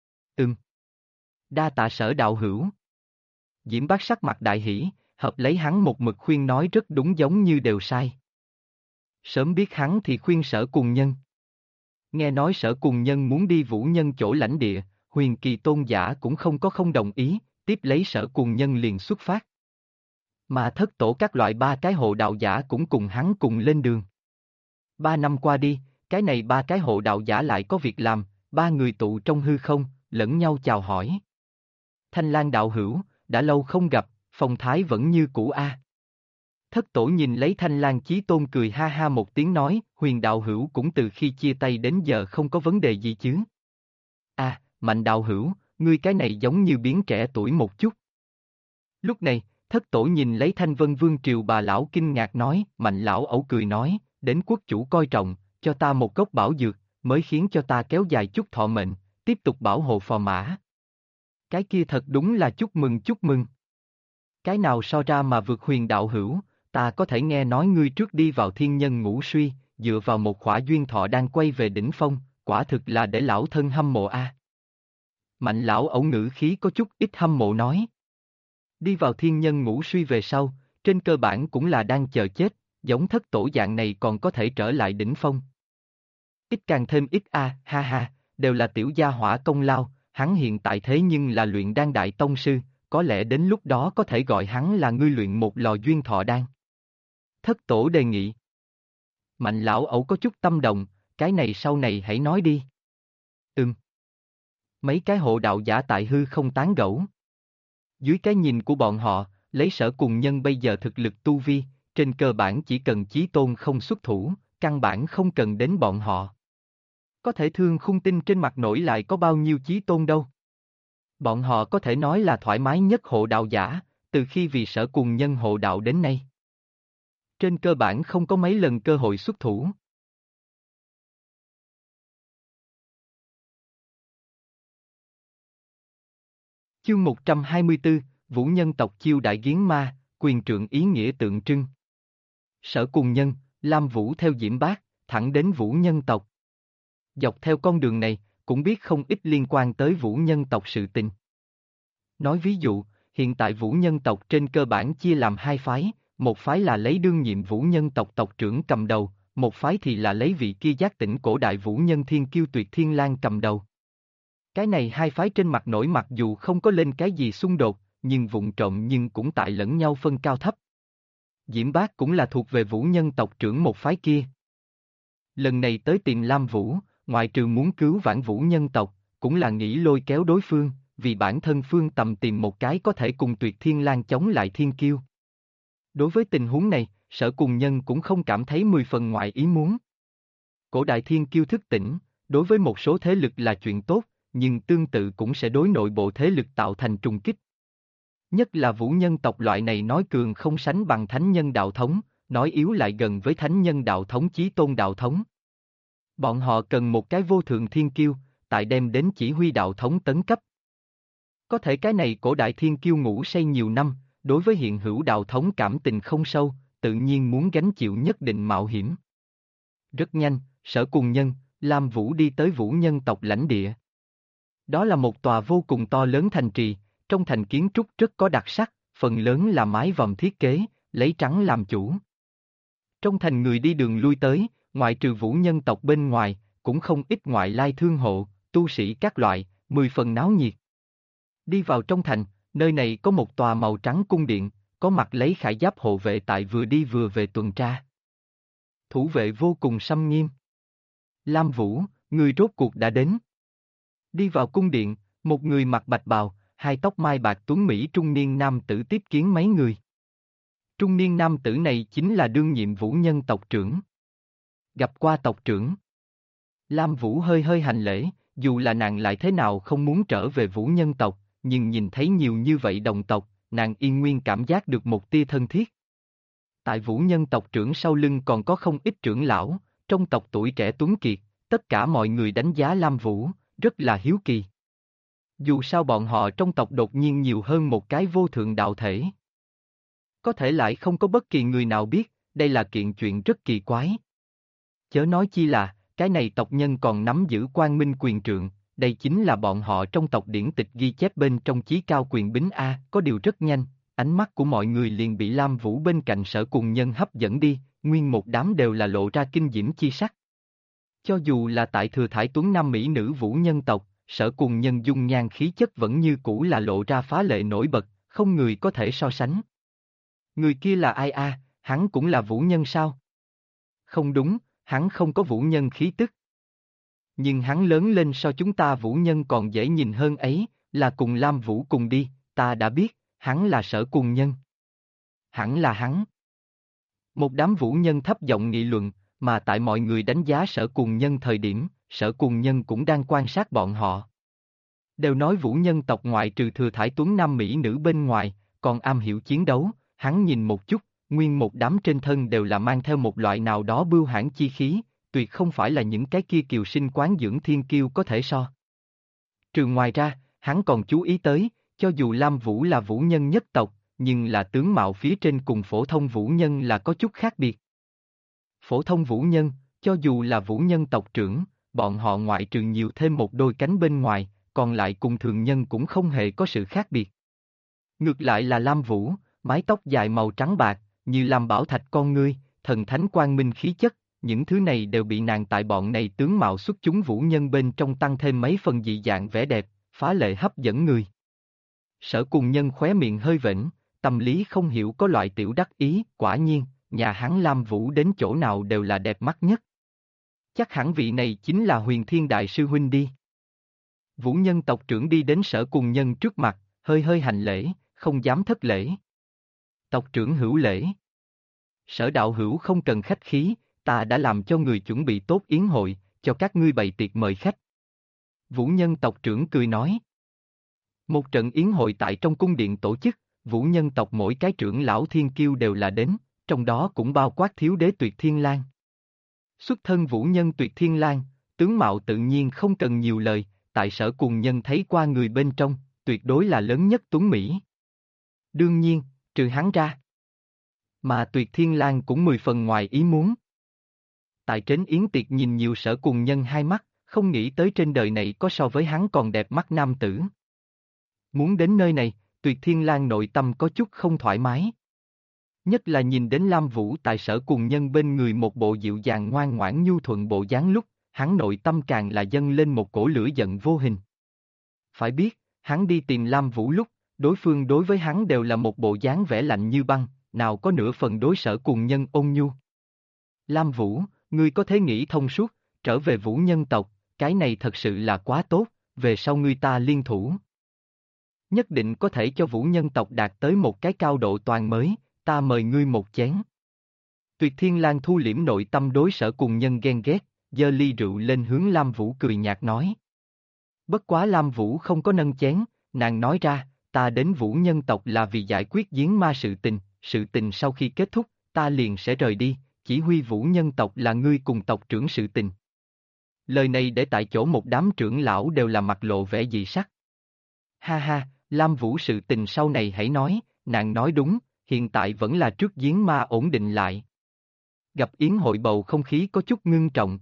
Đa tạ Sở đạo hữu. Diễm Bác sắc mặt đại hỉ, hợp lấy hắn một mực khuyên nói rất đúng giống như đều sai. Sớm biết hắn thì khuyên Sở Cùng Nhân. Nghe nói Sở Cùng Nhân muốn đi vũ nhân chỗ lãnh địa, Huyền Kỳ tôn giả cũng không đồng ý, tiếp lấy Sở Cùng Nhân liền xuất phát. Mà thất tổ các loại 3 cái hộ đạo giả cũng cùng hắn cùng lên đường. 3 năm qua đi, Cái này ba cái hộ đạo giả lại có việc làm, ba người tụ trong hư không, lẫn nhau chào hỏi. Thanh Lang đạo hữu, đã lâu không gặp, phong thái vẫn như cũ a. Thất tổ nhìn lấy Thanh Lang Chí Tôn cười ha ha một tiếng nói, Huyền đạo hữu cũng từ khi chia tay đến giờ không có vấn đề gì chứ. À, Mạnh đạo hữu, ngươi cái này giống như biến trẻ tuổi một chút. Lúc này, thất tổ nhìn lấy Thanh Vân Vương Triều bà lão kinh ngạc nói, Mạnh lão ẩu cười nói, đến quốc chủ coi trọng, cho ta một gốc bảo dược, mới khiến cho ta kéo dài chút thọ mệnh, tiếp tục bảo hộ phò mã. Cái kia thật đúng là chúc mừng chúc mừng. Cái nào so ra mà vượt Huyền đạo hữu, ta có thể nghe nói ngươi trước đi vào thiên nhân ngũ suy, dựa vào một khỏa duyên thọ đang quay về đỉnh phong, quả thực là để lão thân hâm mộ a. Mạnh lão ẩu ngữ khí có chút ít hâm mộ nói. Đi vào thiên nhân ngũ suy về sau, trên cơ bản cũng là đang chờ chết, giống thất tổ dạng này còn có thể trở lại đỉnh phong. Ít càng thêm ít a, ha ha, đều là tiểu gia hỏa công lao, hắn hiện tại thế nhưng là luyện đan đại tông sư, có lẽ đến lúc đó có thể gọi hắn là ngươi luyện một lò duyên thọ đan. Thất tổ đề nghị. Mạnh lão ẩu có chút tâm động, cái này sau này hãy nói đi. Mấy cái hộ đạo giả tại hư không tán gẫu. Dưới cái nhìn của bọn họ, lấy Sở Cùng Nhân bây giờ thực lực tu vi, trên cơ bản chỉ cần Chí Tôn không xuất thủ, căn bản không cần đến bọn họ. Có thể thương khung tinh trên mặt nổi lại có bao nhiêu Chí Tôn đâu. Bọn họ có thể nói là thoải mái nhất hộ đạo giả, từ khi vì Sở Cùng Nhân hộ đạo đến nay. Trên cơ bản không có mấy lần cơ hội xuất thủ. Chương 124, Vũ Nhân tộc chiêu đại Giếng Ma, quyền trượng ý nghĩa tượng trưng. Sở Cùng Nhân, Lam Vũ theo Diễm Bác, thẳng đến Vũ Nhân tộc. Dọc theo con đường này, cũng biết không ít liên quan tới Vũ Nhân tộc sự tình. Nói ví dụ, hiện tại Vũ Nhân tộc trên cơ bản chia làm hai phái, một phái là lấy đương nhiệm Vũ Nhân tộc tộc trưởng cầm đầu, một phái thì là lấy vị kia giác tỉnh cổ đại Vũ Nhân Thiên Kiêu Tuyệt Thiên Lang cầm đầu. Cái này hai phái trên mặt nổi mặc dù không có lên cái gì xung đột, nhưng vụng trộm nhưng cũng tại lẫn nhau phân cao thấp. Diễm Bác cũng là thuộc về Vũ Nhân tộc trưởng một phái kia. Lần này tới tìm Lam Vũ, ngoại trừ muốn cứu vãn Vũ Nhân tộc, cũng là nghĩ lôi kéo đối phương, vì bản thân Phương Tầm tìm một cái có thể cùng Tuyệt Thiên Lang chống lại Thiên Kiêu. Đối với tình huống này, Sở Cùng Nhân cũng không cảm thấy 10 phần ngoại ý muốn. Cổ đại Thiên Kiêu thức tỉnh, đối với một số thế lực là chuyện tốt, nhưng tương tự cũng sẽ đối nội bộ thế lực tạo thành trùng kích. Nhất là Vũ Nhân tộc loại này nói cường không sánh bằng Thánh Nhân đạo thống, nói yếu lại gần với Thánh Nhân đạo thống Chí Tôn đạo thống. Bọn họ cần một cái vô thượng thiên kiêu, tại đem đến chỉ huy đạo thống tấn cấp. Có thể cái này cổ đại thiên kiêu ngủ say nhiều năm, đối với hiện hữu đạo thống cảm tình không sâu, tự nhiên muốn gánh chịu nhất định mạo hiểm. Rất nhanh, Sở Cùng Nhân, Lam Vũ đi tới Vũ Nhân tộc lãnh địa. Đó là một tòa vô cùng to lớn thành trì, trong thành kiến trúc rất có đặc sắc, phần lớn là mái vòm thiết kế, lấy trắng làm chủ. Trong thành người đi đường lui tới, ngoại trừ Vũ Nhân tộc bên ngoài, cũng không ít ngoại lai thương hộ, tu sĩ các loại, 10 phần náo nhiệt. Đi vào trong thành, nơi này có một tòa màu trắng cung điện, có mặt lấy khải giáp hộ vệ tại vừa đi vừa về tuần tra. Thủ vệ vô cùng xâm nghiêm. Lam Vũ, người rốt cuộc đã đến. Đi vào cung điện, một người mặc bạch bào, hai tóc mai bạc tuấn Mỹ trung niên nam tử tiếp kiến mấy người. Trung niên nam tử này chính là đương nhiệm Vũ Nhân tộc trưởng. Gặp qua tộc trưởng. Lam Vũ hơi hơi hành lễ, dù là nàng lại thế nào không muốn trở về Vũ Nhân tộc, nhưng nhìn thấy nhiều như vậy đồng tộc, nàng yên nguyên cảm giác được một tia thân thiết. Tại Vũ Nhân tộc trưởng sau lưng còn có không ít trưởng lão, trong tộc tuổi trẻ tuấn kiệt, tất cả mọi người đánh giá Lam Vũ, rất là hiếu kỳ. Dù sao bọn họ trong tộc đột nhiên nhiều hơn một cái vô thượng đạo thể. Có thể lại không có bất kỳ người nào biết, đây là kiện chuyện rất kỳ quái. Chớ nói chi là, cái này tộc nhân còn nắm giữ quang minh quyền trượng, đây chính là bọn họ trong tộc điển tịch ghi chép bên trong chí cao quyền bính A, có điều rất nhanh, ánh mắt của mọi người liền bị Lam Vũ bên cạnh Sở Cùng Nhân hấp dẫn đi, nguyên một đám đều là lộ ra kinh diễm chi sắc. Cho dù là tại Thừa Thải Tuấn Nam Mỹ nữ Vũ Nhân tộc, Sở Cùng Nhân dung nhan khí chất vẫn như cũ là lộ ra phá lệ nổi bật, không người có thể so sánh. Người kia là ai a? Hắn cũng là Vũ Nhân sao? Không đúng, Hắn không có vũ nhân khí tức. Nhưng hắn lớn lên so chúng ta vũ nhân còn dễ nhìn hơn ấy, là cùng Lam Vũ cùng đi, ta đã biết, hắn là Sở Cùng Nhân. Hẳn là hắn. Một đám vũ nhân thấp giọng nghị luận, mà tại mọi người đánh giá Sở Cùng Nhân thời điểm, Sở Cùng Nhân cũng đang quan sát bọn họ. Đều nói vũ nhân tộc ngoại trừ thừa thải tuấn nam mỹ nữ bên ngoài, còn am hiểu chiến đấu, hắn nhìn một chút, nguyên một đám trên thân đều là mang theo một loại nào đó bưu hãn chi khí, tuyệt không phải là những cái kia kiều sinh quán dưỡng thiên kiêu có thể so. Trừ ngoài ra, hắn còn chú ý tới, cho dù Lam Vũ là vũ nhân nhất tộc, nhưng là tướng mạo phía trên cùng phổ thông vũ nhân là có chút khác biệt. Phổ thông vũ nhân, cho dù là vũ nhân tộc trưởng, bọn họ ngoại trừ nhiều thêm một đôi cánh bên ngoài, còn lại cùng thường nhân cũng không hề có sự khác biệt. Ngược lại là Lam Vũ, mái tóc dài màu trắng bạc, như lam bảo thạch con ngươi, thần thánh quang minh khí chất, những thứ này đều bị nàng tại bọn này tướng mạo xuất chúng vũ nhân bên trong tăng thêm mấy phần dị dạng vẻ đẹp, phá lệ hấp dẫn người. Sở Cùng Nhân khóe miệng hơi vểnh, tâm lý không hiểu có loại tiểu đắc ý, quả nhiên, nhà hắn Lam Vũ đến chỗ nào đều là đẹp mắt nhất. Chắc hẳn vị này chính là Huyền Thiên Đại Sư Huynh đi. Vũ nhân tộc trưởng đi đến Sở Cùng Nhân trước mặt, hơi hơi hành lễ, không dám thất lễ. Tộc trưởng hữu lễ. Sở đạo hữu không cần khách khí, ta đã làm cho người chuẩn bị tốt yến hội, cho các ngươi bày tiệc mời khách. Vũ nhân tộc trưởng cười nói. Một trận yến hội tại trong cung điện tổ chức, vũ nhân tộc mỗi cái trưởng lão thiên kiêu đều là đến, trong đó cũng bao quát thiếu đế Tuyệt Thiên Lang. Xuất thân vũ nhân Tuyệt Thiên Lang, tướng mạo tự nhiên không cần nhiều lời, tại Sở Cùng Nhân thấy qua người bên trong, tuyệt đối là lớn nhất tuấn Mỹ. Đương nhiên, trừ hắn ra. Mà Tuyệt Thiên Lang cũng 10 phần ngoài ý muốn. Tại trến yến tiệc nhìn nhiều Sở Cùng Nhân hai mắt, không nghĩ tới trên đời này có so với hắn còn đẹp mắt nam tử. Muốn đến nơi này, Tuyệt Thiên Lang nội tâm có chút không thoải mái. Nhất là nhìn đến Lam Vũ tại Sở Cùng Nhân bên người một bộ dịu dàng ngoan ngoãn nhu thuận bộ dáng lúc, hắn nội tâm càng là dâng lên một cổ lửa giận vô hình. Phải biết, hắn đi tìm Lam Vũ lúc, đối phương đối với hắn đều là một bộ dáng vẻ lạnh như băng, nào có nửa phần đối Sở Cùng Nhân ôn nhu. Lam Vũ, ngươi có thể nghĩ thông suốt, trở về vũ nhân tộc, cái này thật sự là quá tốt, về sau ngươi ta liên thủ. Nhất định có thể cho vũ nhân tộc đạt tới một cái cao độ toàn mới, ta mời ngươi một chén. Tuyệt Thiên Lang thu liễm nội tâm đối Sở Cùng Nhân ghen ghét, giơ ly rượu lên hướng Lam Vũ cười nhạt nói. Bất quá Lam Vũ không có nâng chén, nàng nói ra, ta đến vũ nhân tộc là vì giải quyết giếng ma sự tình sau khi kết thúc, ta liền sẽ rời đi, chỉ huy vũ nhân tộc là ngươi cùng tộc trưởng sự tình. Lời này để tại chỗ một đám trưởng lão đều là mặt lộ vẻ dị sắc. Ha ha, Lam Vũ sự tình sau này hãy nói, nàng nói đúng, hiện tại vẫn là trước giếng ma ổn định lại. Gặp yến hội bầu không khí có chút ngưng trọng.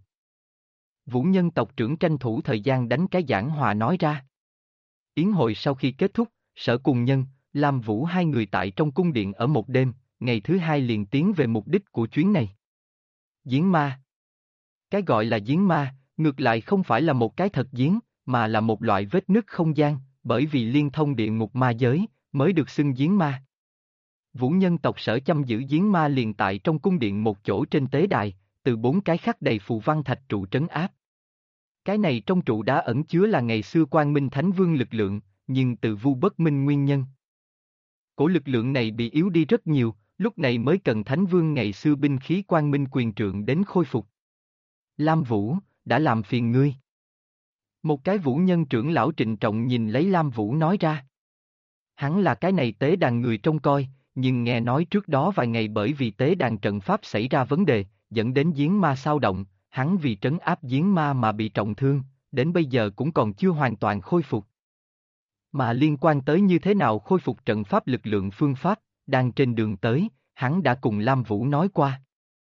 Vũ nhân tộc trưởng tranh thủ thời gian đánh cái giảng hòa nói ra. Yến hội sau khi kết thúc, Sở Cùng Nhân, Lam Vũ hai người tại trong cung điện ở một đêm, ngày thứ hai liền tiến về mục đích của chuyến này. Giếng ma. Cái gọi là giếng ma, ngược lại không phải là một cái thật giếng, mà là một loại vết nứt không gian, bởi vì liên thông địa ngục ma giới, mới được xưng giếng ma. Vũ nhân tộc Sở chăm giữ giếng ma liền tại trong cung điện một chỗ trên tế đài, từ 4 cái khắc đầy phù văn thạch trụ trấn áp. Cái này trong trụ đá ẩn chứa là ngày xưa Quang Minh Thánh Vương lực lượng, nhưng từ vu bất minh nguyên nhân. Cổ lực lượng này bị yếu đi rất nhiều, lúc này mới cần Thánh Vương ngày xưa binh khí Quang Minh quyền trượng đến khôi phục. Lam Vũ, đã làm phiền ngươi. Một cái vũ nhân trưởng lão trịnh trọng nhìn lấy Lam Vũ nói ra. Hắn là cái này tế đàn người trông coi, nhưng nghe nói trước đó vài ngày bởi vì tế đàn trận pháp xảy ra vấn đề, dẫn đến giếng ma xao động, hắn vì trấn áp giếng ma mà bị trọng thương, đến bây giờ cũng còn chưa hoàn toàn khôi phục. Mà liên quan tới như thế nào khôi phục trận pháp lực lượng phương pháp, đang trên đường tới, hắn đã cùng Lam Vũ nói qua.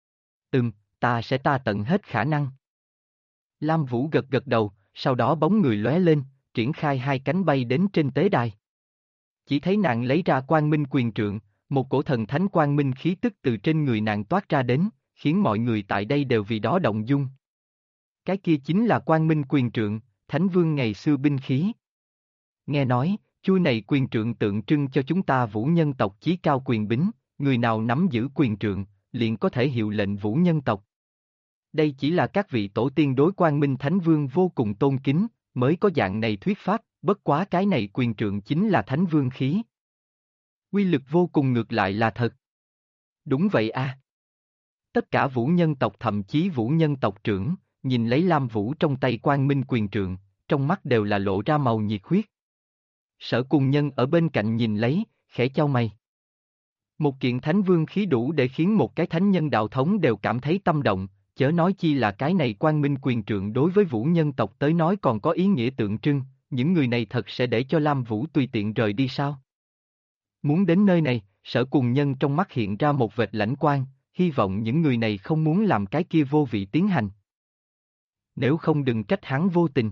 Ta sẽ tận hết khả năng. Lam Vũ gật gật đầu, sau đó bóng người lóe lên, triển khai hai cánh bay đến trên tế đài. Chỉ thấy nàng lấy ra Quang Minh quyền trượng, một cổ thần thánh quang minh khí tức từ trên người nàng toát ra đến, khiến mọi người tại đây đều vì đó động dung. Cái kia chính là Quang Minh quyền trượng, Thánh Vương ngày xưa binh khí. Nghe nói, chuôi này quyền trượng tượng trưng cho chúng ta vũ nhân tộc chí cao quyền bính, người nào nắm giữ quyền trượng, liền có thể hiệu lệnh vũ nhân tộc. Đây chỉ là các vị tổ tiên đối Quang Minh Thánh Vương vô cùng tôn kính, mới có dạng này thuyết pháp, bất quá cái này quyền trượng chính là Thánh Vương khí. Quy lực vô cùng ngược lại là thật. Đúng vậy a. Tất cả vũ nhân tộc thậm chí vũ nhân tộc trưởng, nhìn lấy Lam Vũ trong tay Quang Minh quyền trượng, trong mắt đều là lộ ra màu nhiệt huyết. Sở Cùng Nhân ở bên cạnh nhìn lấy, khẽ chau mày. Một kiện thánh vương khí đủ để khiến một cái thánh nhân đạo thống đều cảm thấy tâm động, chớ nói chi là cái này Quang Minh quyền trượng đối với vũ nhân tộc tới nói còn có ý nghĩa tượng trưng, những người này thật sẽ để cho Lam Vũ tùy tiện rời đi sao? Muốn đến nơi này, Sở Cùng Nhân trong mắt hiện ra một vệt lãnh quang, hy vọng những người này không muốn làm cái kia vô vị tiến hành. Nếu không đừng trách hắn vô tình.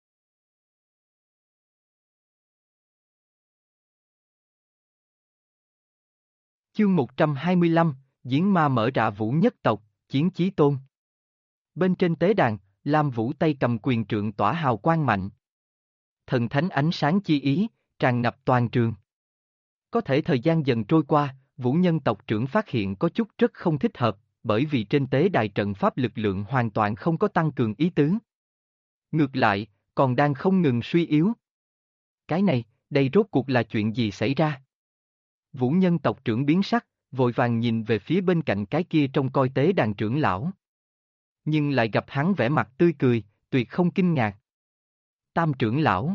Chương 125, Diễn Ma mở rạ vũ nhất tộc, chiến chí tôn. Bên trên tế đàn, Lam Vũ tay cầm quyền trượng tỏa hào quang mạnh. Thần thánh ánh sáng chi ý, tràn ngập toàn trường. Có thể thời gian dần trôi qua, vũ nhân tộc trưởng phát hiện có chút rất không thích hợp, bởi vì trên tế đài trận pháp lực lượng hoàn toàn không có tăng cường ý tứ. Ngược lại, còn đang không ngừng suy yếu. Cái này, đây rốt cuộc là chuyện gì xảy ra? Vũ nhân tộc trưởng biến sắc, vội vàng nhìn về phía bên cạnh cái kia trông coi tế đàn trưởng lão. Nhưng lại gặp hắn vẻ mặt tươi cười, tuyệt không kinh ngạc. Tam trưởng lão.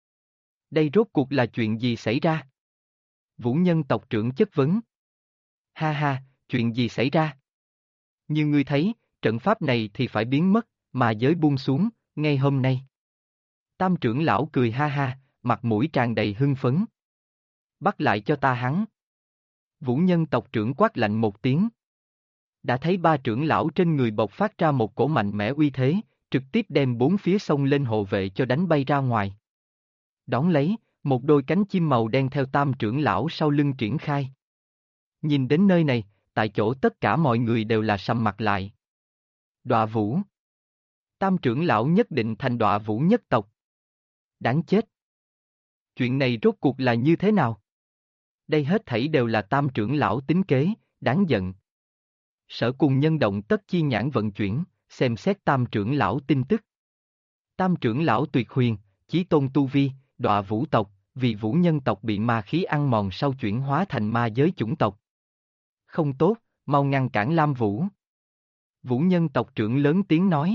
Đây rốt cuộc là chuyện gì xảy ra? Vũ nhân tộc trưởng chất vấn. Ha ha, chuyện gì xảy ra? Như ngươi thấy, trận pháp này thì phải biến mất, mà giới buông xuống, ngay hôm nay. Tam trưởng lão cười ha ha, mặt mũi tràn đầy hưng phấn. Bắt lại cho ta hắn. Vũ nhân tộc trưởng quát lạnh một tiếng. Đã thấy ba trưởng lão trên người bộc phát ra một cổ mạnh mẽ uy thế, trực tiếp đem bốn phía sông lên hộ vệ cho đánh bay ra ngoài. Đón lấy, một đôi cánh chim màu đen theo tam trưởng lão sau lưng triển khai. Nhìn đến nơi này, tại chỗ tất cả mọi người đều là sầm mặt lại. Đọa vũ. Tam trưởng lão nhất định thành đọa vũ nhất tộc. Đáng chết. Chuyện này rốt cuộc là như thế nào? Đây hết thảy đều là tam trưởng lão tính kế, đáng giận. Sở Cùng Nhân động tất chi nhãn vận chuyển, xem xét tam trưởng lão tin tức. Tam trưởng lão tuyệt huyền, chí tôn tu vi, đọa vũ tộc, vì vũ nhân tộc bị ma khí ăn mòn sau chuyển hóa thành ma giới chủng tộc. Không tốt, mau ngăn cản Lam Vũ. Vũ nhân tộc trưởng lớn tiếng nói.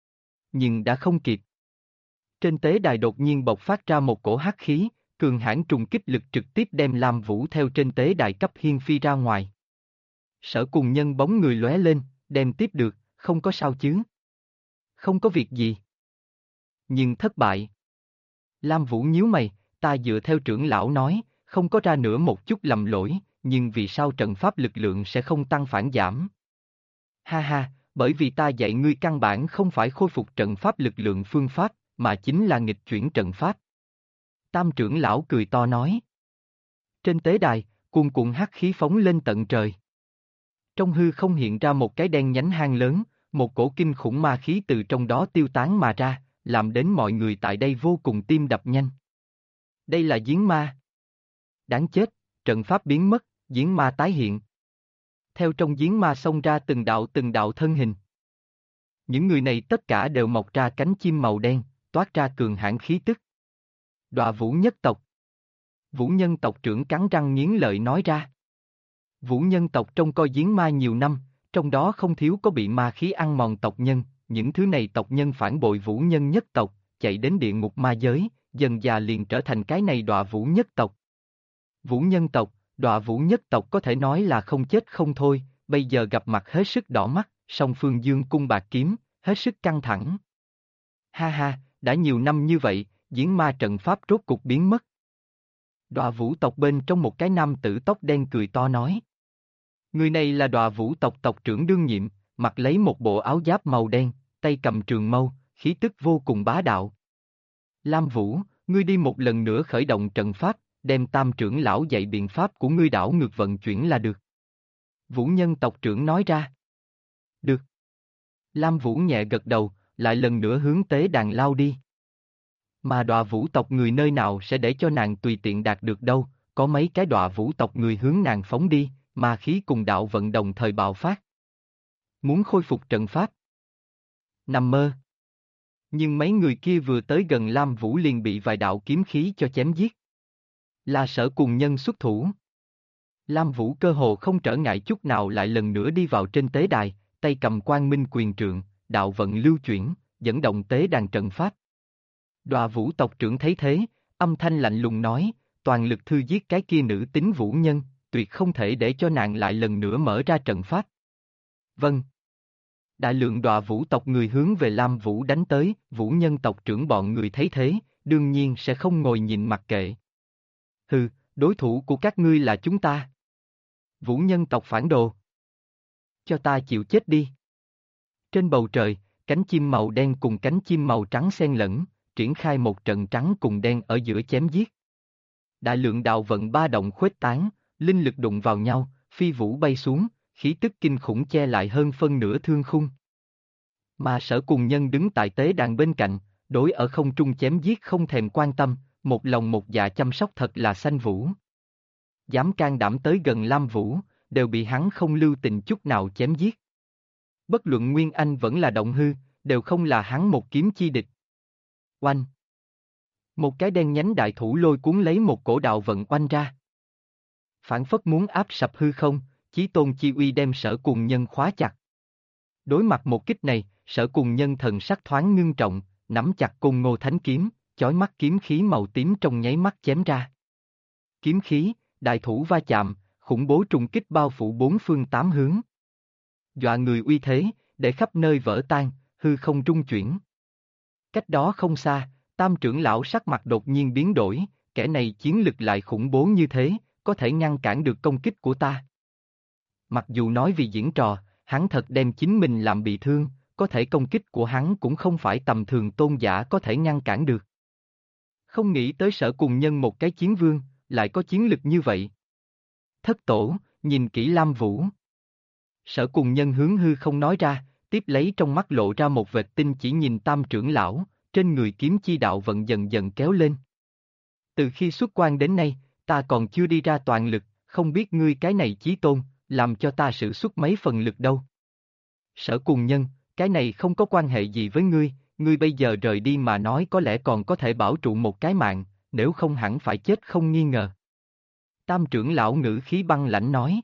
Nhưng đã không kịp. Trên tế đài đột nhiên bộc phát ra một cổ hắc khí, cường hãn trùng kích lực trực tiếp đem Lam Vũ theo trên tế đài cấp hiên phi ra ngoài. Sở Cùng Nhân bóng người lóe lên, đem tiếp được, không có sao chứ. Không có việc gì. Nhưng thất bại. Lam Vũ nhíu mày, ta dựa theo trưởng lão nói, không có ra nữa một chút lầm lỗi, nhưng vì sao trận pháp lực lượng sẽ không tăng phản giảm? Ha ha, bởi vì ta dạy ngươi căn bản không phải khôi phục trận pháp lực lượng phương pháp, mà chính là nghịch chuyển trận pháp. Tam trưởng lão cười to nói. Trên tế đài, cuồn cuộn hắc khí phóng lên tận trời. Trong hư không hiện ra một cái đen nhánh hang lớn, một cổ kinh khủng ma khí từ trong đó tiêu tán mà ra, làm đến mọi người tại đây vô cùng tim đập nhanh. Đây là giếng ma. Đáng chết, trận pháp biến mất, giếng ma tái hiện. Theo trong giếng ma xông ra từng đạo thân hình. Những người này tất cả đều mọc ra cánh chim màu đen, toát ra cường hãn khí tức. Đọa vũ nhất tộc. Vũ nhân tộc trưởng cắn răng nghiến lợi nói ra. Vũ nhân tộc trông coi giếng ma nhiều năm, trong đó không thiếu có bị ma khí ăn mòn tộc nhân, những thứ này tộc nhân phản bội vũ nhân nhất tộc, chạy đến địa ngục ma giới, dần dà liền trở thành cái này đọa vũ nhất tộc. Vũ nhân tộc, đọa vũ nhất tộc có thể nói là không chết không thôi, bây giờ gặp mặt hết sức đỏ mắt, song phương dương cung bạc kiếm, hết sức căng thẳng. Ha ha, đã nhiều năm như vậy, giếng ma trận pháp rốt cục biến mất. Đọa vũ tộc bên trong một cái nam tử tóc đen cười to nói. Người này là đọa vũ tộc tộc trưởng đương nhiệm, mặc lấy một bộ áo giáp màu đen, tay cầm trường mâu, khí tức vô cùng bá đạo. Lam Vũ, ngươi đi một lần nữa khởi động trận pháp, đem tam trưởng lão dạy biện pháp của ngươi đảo ngược vận chuyển là được. Vũ nhân tộc trưởng nói ra. Được. Lam Vũ nhẹ gật đầu, lại lần nữa hướng tế đàn lao đi. Mà đọa vũ tộc người nơi nào sẽ để cho nàng tùy tiện đạt được đâu, có mấy cái đọa vũ tộc người hướng nàng phóng đi, mà khí cùng đạo vận đồng thời bạo phát. Muốn khôi phục trận pháp. Nằm mơ. Nhưng mấy người kia vừa tới gần Lam Vũ liền bị vài đạo kiếm khí cho chém giết. Là Sở Cùng Nhân xuất thủ. Lam Vũ cơ hồ không trở ngại chút nào lại lần nữa đi vào trên tế đài, tay cầm quang minh quyền trượng, đạo vận lưu chuyển, dẫn động tế đàn trận pháp. Đoà Vũ tộc trưởng thấy thế, âm thanh lạnh lùng nói, toàn lực thư giết cái kia nữ tính Vũ Nhân, tuyệt không thể để cho nàng lại lần nữa mở ra trận pháp. Vâng. Đại lượng Đoà Vũ tộc người hướng về Lam Vũ đánh tới, Vũ Nhân tộc trưởng bọn người thấy thế, đương nhiên sẽ không ngồi nhìn mặc kệ. Hừ, đối thủ của các ngươi là chúng ta. Vũ Nhân tộc phản đồ. Cho ta chịu chết đi. Trên bầu trời, cánh chim màu đen cùng cánh chim màu trắng xen lẫn, triển khai một trận trắng cùng đen ở giữa chém giết. Đại lượng đạo vận ba động khuếch tán, linh lực đụng vào nhau, phi vũ bay xuống, khí tức kinh khủng che lại hơn phân nửa thương khung. Mà Sở Cùng Nhân đứng tại tế đàn bên cạnh, đối ở không trung chém giết không thèm quan tâm, một lòng một dạ chăm sóc thật là xanh vũ. Dám can đảm tới gần Lam Vũ, đều bị hắn không lưu tình chút nào chém giết. Bất luận Nguyên Anh vẫn là Động Hư, đều không là hắn một kiếm chi địch. Oanh! Một cái đen nhánh đại thủ lôi cuốn lấy một cổ đạo vận oanh ra. Phản phất muốn áp sập hư không, Chí Tôn chi uy đem Sở Cùng Nhân khóa chặt. Đối mặt một kích này, Sở Cùng Nhân thần sắc thoáng ngưng trọng, nắm chặt Côn Ngô Thánh Kiếm, chói mắt kiếm khí màu tím trong nháy mắt chém ra. Kiếm khí, đại thủ va chạm, khủng bố trùng kích bao phủ bốn phương tám hướng. Dọa người uy thế, để khắp nơi vỡ tan, hư không rung chuyển. Cách đó không xa, Tam trưởng lão sắc mặt đột nhiên biến đổi, kẻ này chiến lực lại khủng bố như thế, có thể ngăn cản được công kích của ta. Mặc dù nói vì diễn trò, hắn thật đem chính mình làm bị thương, có thể công kích của hắn cũng không phải tầm thường tôn giả có thể ngăn cản được. Không nghĩ tới Sở Cùng Nhân một cái chiến vương, lại có chiến lực như vậy. Thất tổ, nhìn kỹ Lam Vũ. Sở Cùng Nhân hướng hư không nói ra, tiếp lấy trong mắt lộ ra một vệt tinh chỉ nhìn Tam trưởng lão, trên người kiếm chi đạo vận dần dần kéo lên. Từ khi xuất quan đến nay, ta còn chưa đi ra toàn lực, không biết ngươi cái này chí tôn, làm cho ta sử xuất mấy phần lực đâu. Sở Cùng Nhân, cái này không có quan hệ gì với ngươi bây giờ rời đi mà nói có lẽ còn có thể bảo trụ một cái mạng, nếu không hẳn phải chết không nghi ngờ. Tam trưởng lão ngữ khí băng lãnh nói.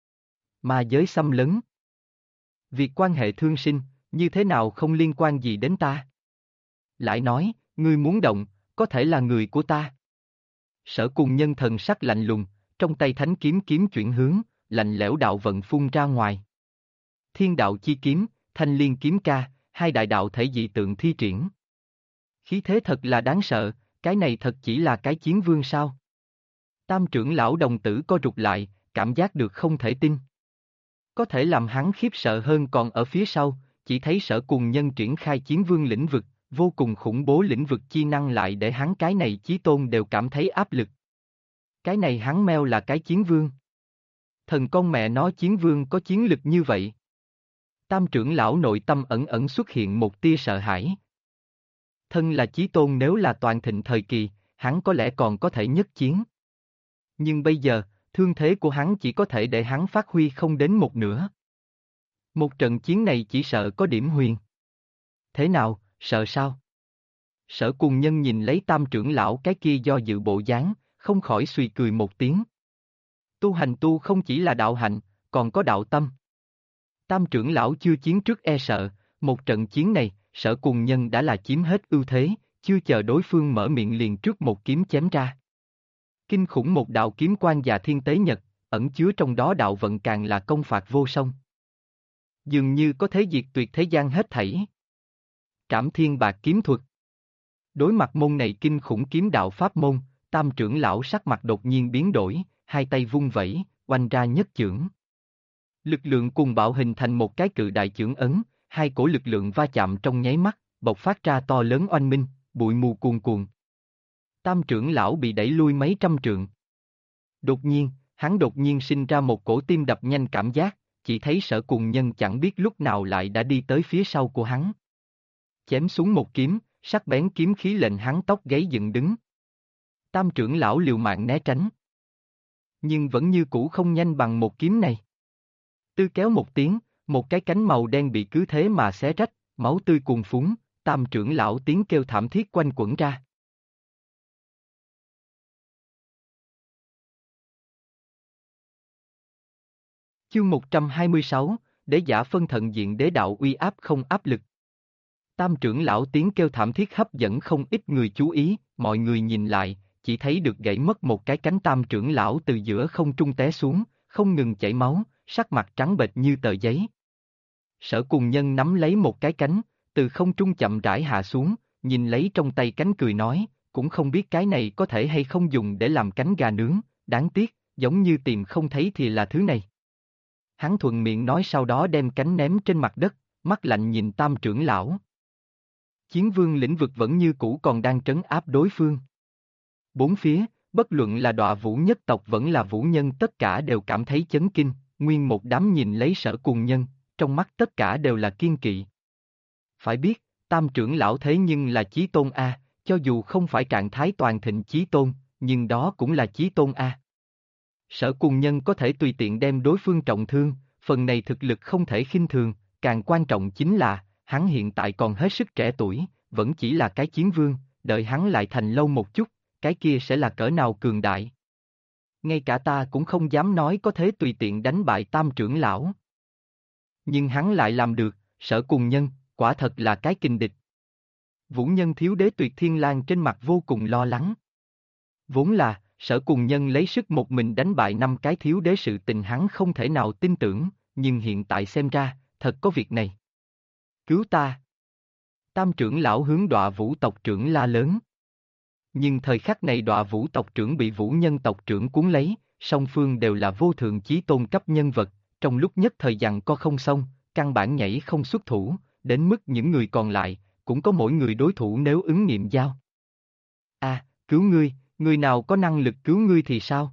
Ma giới xâm lấn. Việc quan hệ thương sinh, như thế nào không liên quan gì đến ta? Lại nói, ngươi muốn động, có thể là người của ta. Sở Cùng Nhân thần sắc lạnh lùng, trong tay thánh kiếm kiếm chuyển hướng, lạnh lẽo đạo vận phun ra ngoài. Thiên đạo chi kiếm, thanh liên kiếm ca, hai đại đạo thể dị tượng thi triển. Khí thế thật là đáng sợ, cái này thật chỉ là cái chiến vương sao? Tam trưởng lão đồng tử co rụt lại, cảm giác được không thể tin. Có thể làm hắn khiếp sợ hơn còn ở phía sau, chỉ thấy Sở Cùng Nhân triển khai chiến vương lĩnh vực, vô cùng khủng bố lĩnh vực chi năng lại để hắn cái này chí tôn đều cảm thấy áp lực. Cái này hắn meo là cái chiến vương. Thần con mẹ nó chiến vương có chiến lực như vậy. Tam trưởng lão nội tâm ẩn ẩn xuất hiện một tia sợ hãi. Thân là chí tôn nếu là toàn thịnh thời kỳ, hắn có lẽ còn có thể nhất chiến. Nhưng bây giờ, thương thế của hắn chỉ có thể để hắn phát huy không đến một nửa. Một trận chiến này chỉ sợ có điểm huyền. Thế nào, sợ sao? Sở Cùng Nhân nhìn lấy Tam trưởng lão cái kia do dự bộ dáng, không khỏi suy cười một tiếng. Tu hành tu không chỉ là đạo hạnh, còn có đạo tâm. Tam trưởng lão chưa chiến trước e sợ, một trận chiến này, Sở Cùng Nhân đã là chiếm hết ưu thế, chưa chờ đối phương mở miệng liền trước một kiếm chém ra. Kinh khủng một đạo kiếm quang và thiên tế nhật, ẩn chứa trong đó đạo vận càng là công phạt vô song. Dường như có thế diệt tuyệt thế gian hết thảy. Trảm thiên bạc kiếm thuật. Đối mặt môn này kinh khủng kiếm đạo pháp môn, Tam trưởng lão sắc mặt đột nhiên biến đổi, hai tay vung vẩy, oanh ra nhất chưởng. Lực lượng cùng bạo hình thành một cái cự đại chưởng ấn, hai cổ lực lượng va chạm trong nháy mắt, bộc phát ra to lớn oanh minh, bụi mù cuồn cuộn. Tam trưởng lão bị đẩy lui mấy trăm trượng. Đột nhiên, hắn đột nhiên sinh ra một cổ tim đập nhanh cảm giác, chỉ thấy Sở Cùng Nhân chẳng biết lúc nào lại đã đi tới phía sau của hắn. Chém xuống một kiếm, sắc bén kiếm khí lệnh hắn tóc gáy dựng đứng. Tam trưởng lão liều mạng né tránh. Nhưng vẫn như cũ không nhanh bằng một kiếm này. Tư kéo một tiếng, một cái cánh màu đen bị cứ thế mà xé rách, máu tươi cuồn phún, Tam trưởng lão tiếng kêu thảm thiết quanh quẩn ra. Chương 126, Đế giả phân thận diện đế đạo uy áp không áp lực. Tam trưởng lão tiếng kêu thảm thiết hấp dẫn không ít người chú ý, mọi người nhìn lại, chỉ thấy được gãy mất một cái cánh tam trưởng lão từ giữa không trung té xuống, không ngừng chảy máu, sắc mặt trắng bệch như tờ giấy. Sở Cùng Nhân nắm lấy một cái cánh, từ không trung chậm rãi hạ xuống, nhìn lấy trong tay cánh cười nói, cũng không biết cái này có thể hay không dùng để làm cánh gà nướng, đáng tiếc, giống như tìm không thấy thì là thứ này. Hắn thuận miệng nói sau đó đem cánh ném trên mặt đất, mắt lạnh nhìn tam trưởng lão. Chiến vương lĩnh vực vẫn như cũ còn đang trấn áp đối phương. Bốn phía, bất luận là Đọa Vũ nhất tộc vẫn là vũ nhân tất cả đều cảm thấy chấn kinh, nguyên một đám nhìn lấy Sở Cùng Nhân, trong mắt tất cả đều là kiên kỵ. Phải biết, tam trưởng lão thế nhưng là chí tôn A, cho dù không phải trạng thái toàn thịnh chí tôn, nhưng đó cũng là chí tôn A. Sở Cùng Nhân có thể tùy tiện đem đối phương trọng thương, phần này thực lực không thể khinh thường, càng quan trọng chính là, hắn hiện tại còn hết sức trẻ tuổi, vẫn chỉ là cái chiến vương, đợi hắn lại thành lâu một chút, cái kia sẽ là cỡ nào cường đại. Ngay cả ta cũng không dám nói có thể tùy tiện đánh bại tam trưởng lão. Nhưng hắn lại làm được, Sở Cùng Nhân, quả thật là cái kình địch. Vũ Nhân thiếu đế Tuyệt Thiên Lang trên mặt vô cùng lo lắng. Vốn là, Sở Cùng Nhân lấy sức một mình đánh bại 5 cái thiếu đế sự tình hắn không thể nào tin tưởng, nhưng hiện tại xem ra, thật có việc này. Cứu ta! Tam trưởng lão hướng Đọa Vũ tộc trưởng la lớn. Nhưng thời khắc này Đọa Vũ tộc trưởng bị Vũ Nhân tộc trưởng cuốn lấy, song phương đều là vô thượng chí tôn cấp nhân vật, trong lúc nhất thời giằng co không xong, căn bản nhảy không xuất thủ, đến mức những người còn lại, cũng có mỗi người đối thủ nếu ứng nghiệm giao. Cứu ngươi, người nào có năng lực cứu ngươi thì sao?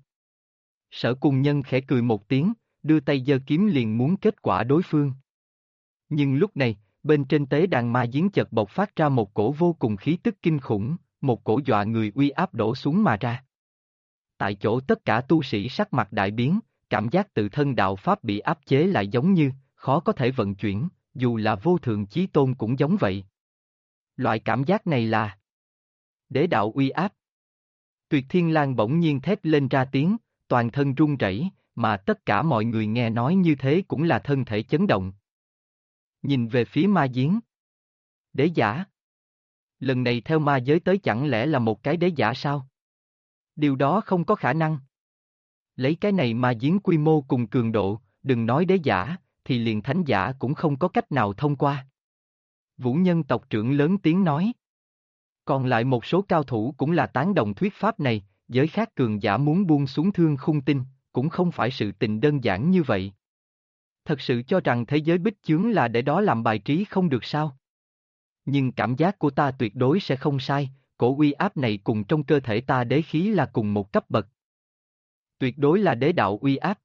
Sở Cùng Nhân khẽ cười một tiếng, đưa tay giơ kiếm liền muốn kết quả đối phương. Nhưng lúc này, bên trên tế đàn ma giếng chợt bộc phát ra một cổ vô cùng khí tức kinh khủng, một cổ dọa người uy áp đổ xuống mà ra. Tại chỗ tất cả tu sĩ sắc mặt đại biến, cảm giác tự thân đạo pháp bị áp chế lại giống như, khó có thể vận chuyển, dù là vô thượng chí tôn cũng giống vậy. Loại cảm giác này là đế đạo uy áp. Tuyệt Thiên Lang bỗng nhiên thét lên ra tiếng, toàn thân run rẩy, mà tất cả mọi người nghe nói như thế cũng là thân thể chấn động. Nhìn về phía ma giếng. Đế giả. Lần này theo ma giới tới chẳng lẽ là một cái đế giả sao? Điều đó không có khả năng. Lấy cái này ma giếng quy mô cùng cường độ, đừng nói đế giả, thì liền thánh giả cũng không có cách nào thông qua. Vũ Nhân tộc trưởng lớn tiếng nói. Còn lại một số cao thủ cũng là tán đồng thuyết pháp này, giới khác cường giả muốn buông xuống Thương Khung Tinh, cũng không phải sự tình đơn giản như vậy. Thật sự cho rằng thế giới bích chướng là để đó làm bài trí không được sao? Nhưng cảm giác của ta tuyệt đối sẽ không sai, cổ uy áp này cùng trong cơ thể ta đế khí là cùng một cấp bậc. Tuyệt đối là đế đạo uy áp.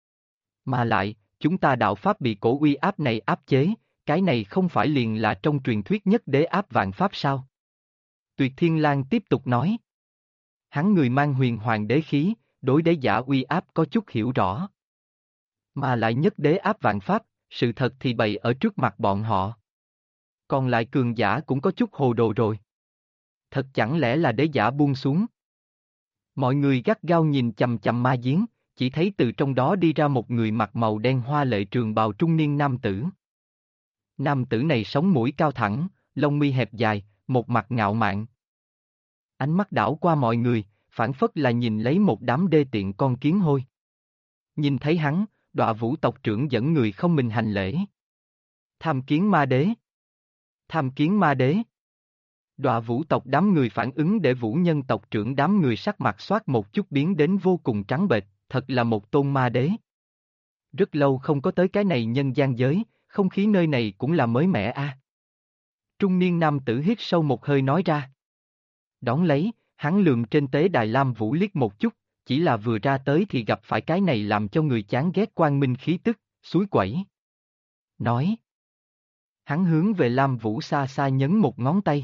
Mà lại, chúng ta đạo pháp bị cổ uy áp này áp chế, cái này không phải liền là trong truyền thuyết nhất đế áp vạn pháp sao? Tuyệt Thiên Lang tiếp tục nói. Hắn người mang huyền hoàng đế khí, đối đế giả uy áp có chút hiểu rõ. Mà lại nhất đế áp vạn pháp, sự thật thì bày ở trước mặt bọn họ. Còn lại cường giả cũng có chút hồ đồ rồi. Thật chẳng lẽ là đế giả buông xuống? Mọi người gắt gao nhìn chằm chằm ma giếng, chỉ thấy từ trong đó đi ra một người mặc màu đen hoa lệ trường bào trung niên nam tử. Nam tử này sống mũi cao thẳng, lông mi hẹp dài, một mặt ngạo mạn. Ánh mắt đảo qua mọi người, phảng phất là nhìn lấy một đám đê tiện con kiến hôi. Nhìn thấy hắn, Đọa Vũ tộc trưởng dẫn người không mình hành lễ. Tham kiến ma đế. Tham kiến ma đế. Đọa Vũ tộc đám người phản ứng để Vũ Nhân tộc trưởng đám người sắc mặt xoát một chút biến đến vô cùng trắng bệch, thật là một tôn ma đế. Rất lâu không có tới cái này nhân gian giới, không khí nơi này cũng là mới mẻ a. Trung niên nam tử hít sâu một hơi nói ra. Đón lấy, hắn lườm trên tế đài Lam Vũ liếc một chút, chỉ là vừa ra tới thì gặp phải cái này làm cho người chán ghét quang minh khí tức, suối quẩy. Nói. Hắn hướng về Lam Vũ xa xa nhấn một ngón tay.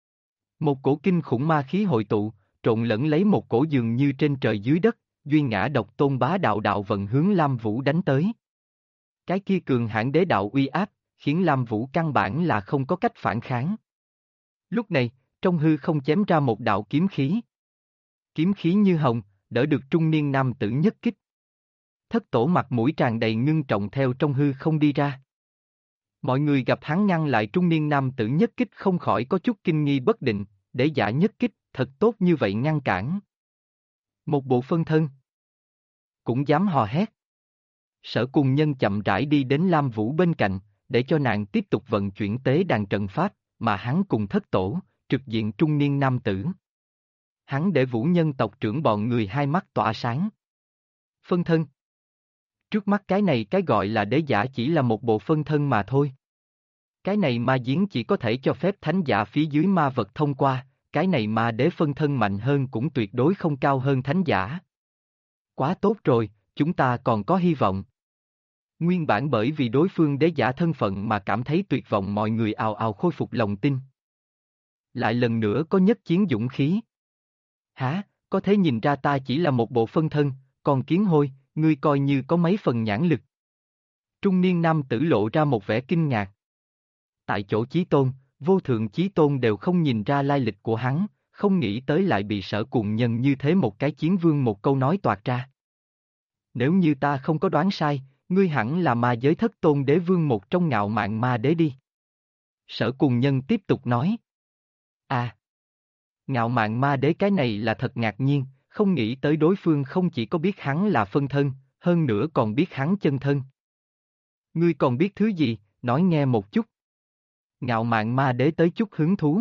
Một cổ kinh khủng ma khí hội tụ, trộn lẫn lấy một cổ dường như trên trời dưới đất, duy ngã độc tôn bá đạo đạo vận hướng Lam Vũ đánh tới. Cái kia cường hãn đế đạo uy áp, khiến Lam Vũ căn bản là không có cách phản kháng. Lúc này, trong hư không chém ra một đạo kiếm khí. Kiếm khí như hồng, đỡ được trung niên nam tử nhất kích. Thất tổ mặt mũi tràn đầy ngưng trọng theo trong hư không đi ra. Mọi người gặp hắn ngăn lại trung niên nam tử nhất kích không khỏi có chút kinh nghi bất định, để giả nhất kích, thật tốt như vậy ngăn cản. Một bộ phân thân. Cũng dám hò hét. Sở Cùng Nhân chậm rãi đi đến Lam Vũ bên cạnh, để cho nàng tiếp tục vận chuyển tế đàn trận pháp, mà hắn cùng thất tổ, trực diện trung niên nam tử. Hắn để Vũ nhân tộc trưởng bọn người hai mắt tỏa sáng. Phân thân. Trước mắt cái này cái gọi là đế giả chỉ là một bộ phân thân mà thôi. Cái này ma giếng chỉ có thể cho phép thánh giả phía dưới ma vật thông qua, cái này ma đế phân thân mạnh hơn cũng tuyệt đối không cao hơn thánh giả. Quá tốt rồi, chúng ta còn có hy vọng. Nguyên bản bởi vì đối phương đế giả thân phận mà cảm thấy tuyệt vọng mọi người ào ào khôi phục lòng tin. Lại lần nữa có nhất chiến dũng khí. Hả, có thể nhìn ra ta chỉ là một bộ phân thân, còn kiến hôi, ngươi coi như có mấy phần nhãn lực. Trung niên nam tử lộ ra một vẻ kinh ngạc. Tại chỗ Chí Tôn, vô thượng Chí Tôn đều không nhìn ra lai lịch của hắn, không nghĩ tới lại bị Sở Cùng Nhân như thế một cái chiến vương một câu nói toạc ra. Nếu như ta không có đoán sai, ngươi hẳn là ma giới thất tôn đế vương một trong ngạo mạn ma đế đi. Sở Cùng Nhân tiếp tục nói. À, ngạo mạn ma đế cái này là thật ngạc nhiên, không nghĩ tới đối phương không chỉ có biết hắn là phân thân, hơn nữa còn biết hắn chân thân. Ngươi còn biết thứ gì, nói nghe một chút. Ngạo mạn ma đế tới chút hứng thú.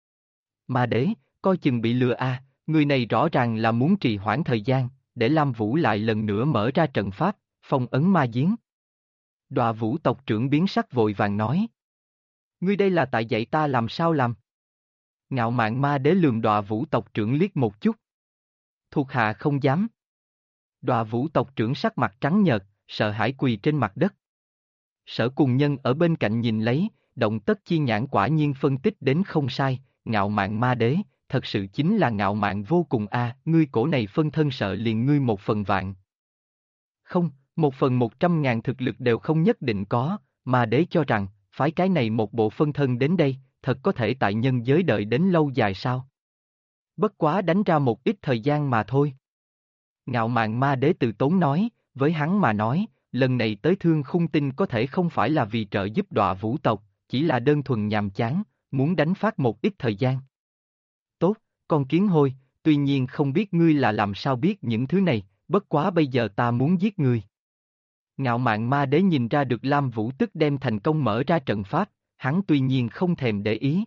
Ma đế, coi chừng bị lừa à, người này rõ ràng là muốn trì hoãn thời gian, để Lam Vũ lại lần nữa mở ra trận pháp, phong ấn ma giếng. Đọa Vũ tộc trưởng biến sắc vội vàng nói. Ngươi đây là tại dạy ta làm sao làm? Ngạo mạn ma đế lườm Đọa Vũ tộc trưởng liếc một chút. Thuộc hạ không dám. Đọa Vũ tộc trưởng sắc mặt trắng nhợt, sợ hãi quỳ trên mặt đất. Sở Cùng Nhân ở bên cạnh nhìn lấy, động tất chi nhãn quả nhiên phân tích đến không sai, ngạo mạn ma đế, thật sự chính là ngạo mạn vô cùng a, ngươi cổ này phân thân sợ liền ngươi một phần vạn. Không, 1/100.000 thực lực đều không nhất định có, ma đế cho rằng, phái cái này một bộ phân thân đến đây, thật có thể tại nhân giới đợi đến lâu dài sao? Bất quá đánh ra một ít thời gian mà thôi. Ngạo mạn ma đế từ tốn nói, với hắn mà nói, lần này tới Thương Khung Tinh có thể không phải là vì trợ giúp Đọa Vũ tộc, chỉ là đơn thuần nhàm chán, muốn đánh phát một ít thời gian. Tốt, con kiến hôi, tuy nhiên không biết ngươi là làm sao biết những thứ này, bất quá bây giờ ta muốn giết ngươi. Ngạo mạn ma đế nhìn ra được Lam Vũ tức đem thành công mở ra trận pháp, hắn tuy nhiên không thèm để ý.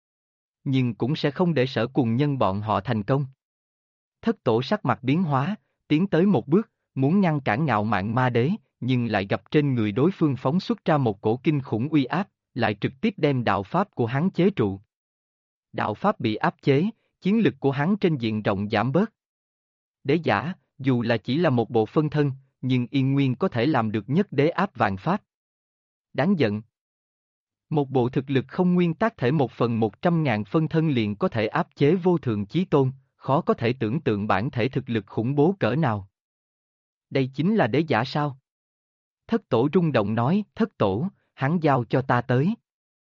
Nhưng cũng sẽ không để Sở Cùng Nhân bọn họ thành công. Thất tổ sắc mặt biến hóa, tiến tới một bước, muốn ngăn cản ngạo mạn ma đế, nhưng lại gặp trên người đối phương phóng xuất ra một cổ kinh khủng uy áp, lại trực tiếp đem đạo pháp của hắn chế trụ. Đạo pháp bị áp chế, chiến lực của hắn trên diện rộng giảm bớt. Đế giả, dù là chỉ là một bộ phân thân, nhưng yên nguyên có thể làm được nhất đế áp vạn pháp. Đáng giận. Một bộ thực lực không nguyên tác thể 1/100.000 phân thân liền có thể áp chế vô thượng chí tôn, khó có thể tưởng tượng bản thể thực lực khủng bố cỡ nào. Đây chính là đế giả sao? Thất tổ rung động nói, thất tổ, hắn giao cho ta tới.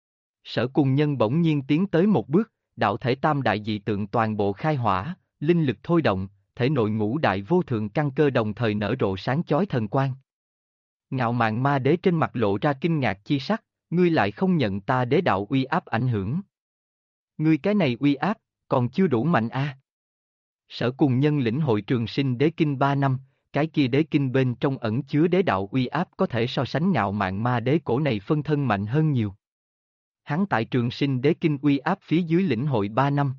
Sở Cùng Nhân bỗng nhiên tiến tới một bước, đạo thể tam đại dị tượng toàn bộ khai hỏa, linh lực thôi động, thể nội ngũ đại vô thượng căn cơ đồng thời nở rộ sáng chói thần quang. Ngạo mạn ma đế trên mặt lộ ra kinh ngạc chi sắc, ngươi lại không nhận ta đế đạo uy áp ảnh hưởng. Ngươi cái này uy áp, còn chưa đủ mạnh a. Sở Cùng Nhân lĩnh hội Trường Sinh Đế Kinh 3 năm, cái kia đế kinh bên trong ẩn chứa đế đạo uy áp có thể so sánh ngạo mạn ma đế cổ này phân thân mạnh hơn nhiều. Hắn tại Trường Sinh Đế Kinh uy áp phía dưới lĩnh hội 3 năm.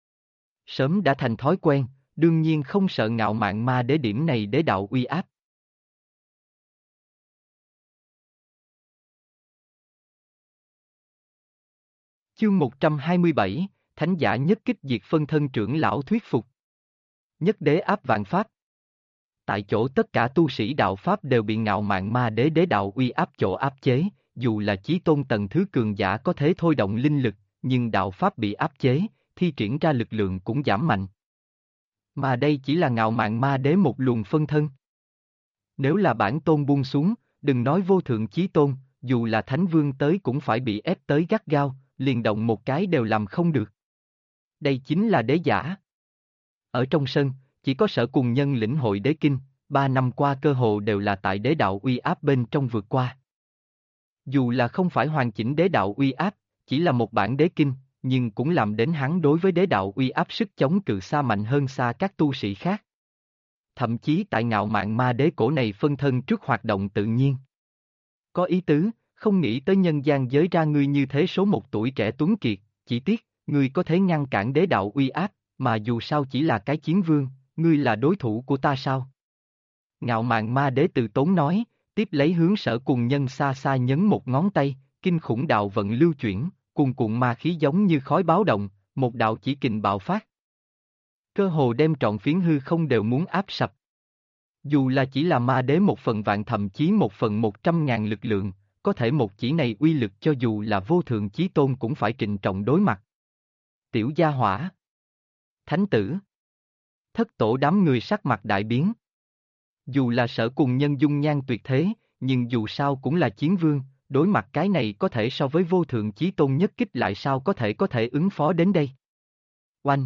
Sớm đã thành thói quen, đương nhiên không sợ ngạo mạn ma đế điểm này đế đạo uy áp. Chương 127, Thánh giả nhất kích diệt phân thân trưởng lão thuyết phục. Nhất đế áp vạn pháp. Tại chỗ tất cả tu sĩ đạo pháp đều bị ngạo mạn ma đế đế đạo uy áp chỗ áp chế, dù là chí tôn tầng thứ cường giả có thể thôi động linh lực, nhưng đạo pháp bị áp chế, thi triển ra lực lượng cũng giảm mạnh. Mà đây chỉ là ngạo mạn ma đế một luồng phân thân. Nếu là bản tôn buông xuống, đừng nói vô thượng chí tôn, dù là thánh vương tới cũng phải bị ép tới gắt gao, liền động một cái đều làm không được. Đây chính là đế giả. Ở trong sân, chỉ có Sở Cùng Nhân lĩnh hội đế kinh, 3 năm qua cơ hồ đều là tại đế đạo uy áp bên trong vượt qua. Dù là không phải hoàn chỉnh đế đạo uy áp, chỉ là một bản đế kinh, nhưng cũng làm đến hắn đối với đế đạo uy áp sức chống cự xa mạnh hơn xa các tu sĩ khác. Thậm chí tại ngạo mạn ma đế cổ này phân thân trước hoạt động tự nhiên. Có ý tứ, không nghĩ tới nhân gian giới ra ngươi như thế số một tuổi trẻ tuấn kiệt, chỉ tiếc, ngươi có thể ngăn cản đế đạo uy áp, mà dù sao chỉ là cái chiến vương, ngươi là đối thủ của ta sao? Ngạo mạn ma đế từ tốn nói, tiếp lấy hướng Sở Cùng Nhân xa xa nhấn một ngón tay, kinh khủng đạo vận lưu chuyển, cuồn cuộn ma khí giống như khói báo động, một đạo chỉ kình bạo phát. Cơ hồ đem trọn phiến hư không đều muốn áp sập. Dù là chỉ là ma đế 1/1000 thậm chí 1/100.000 lực lượng, có thể một chỉ này uy lực cho dù là vô thượng chí tôn cũng phải trịnh trọng đối mặt. Tiểu gia hỏa. Thánh tử. Thất tổ đám người sắc mặt đại biến. Dù là Sở Cùng Nhân dung nhan tuyệt thế, nhưng dù sao cũng là chiến vương, đối mặt cái này có thể so với vô thượng chí tôn nhất kích lại sao có thể ứng phó đến đây. Oanh!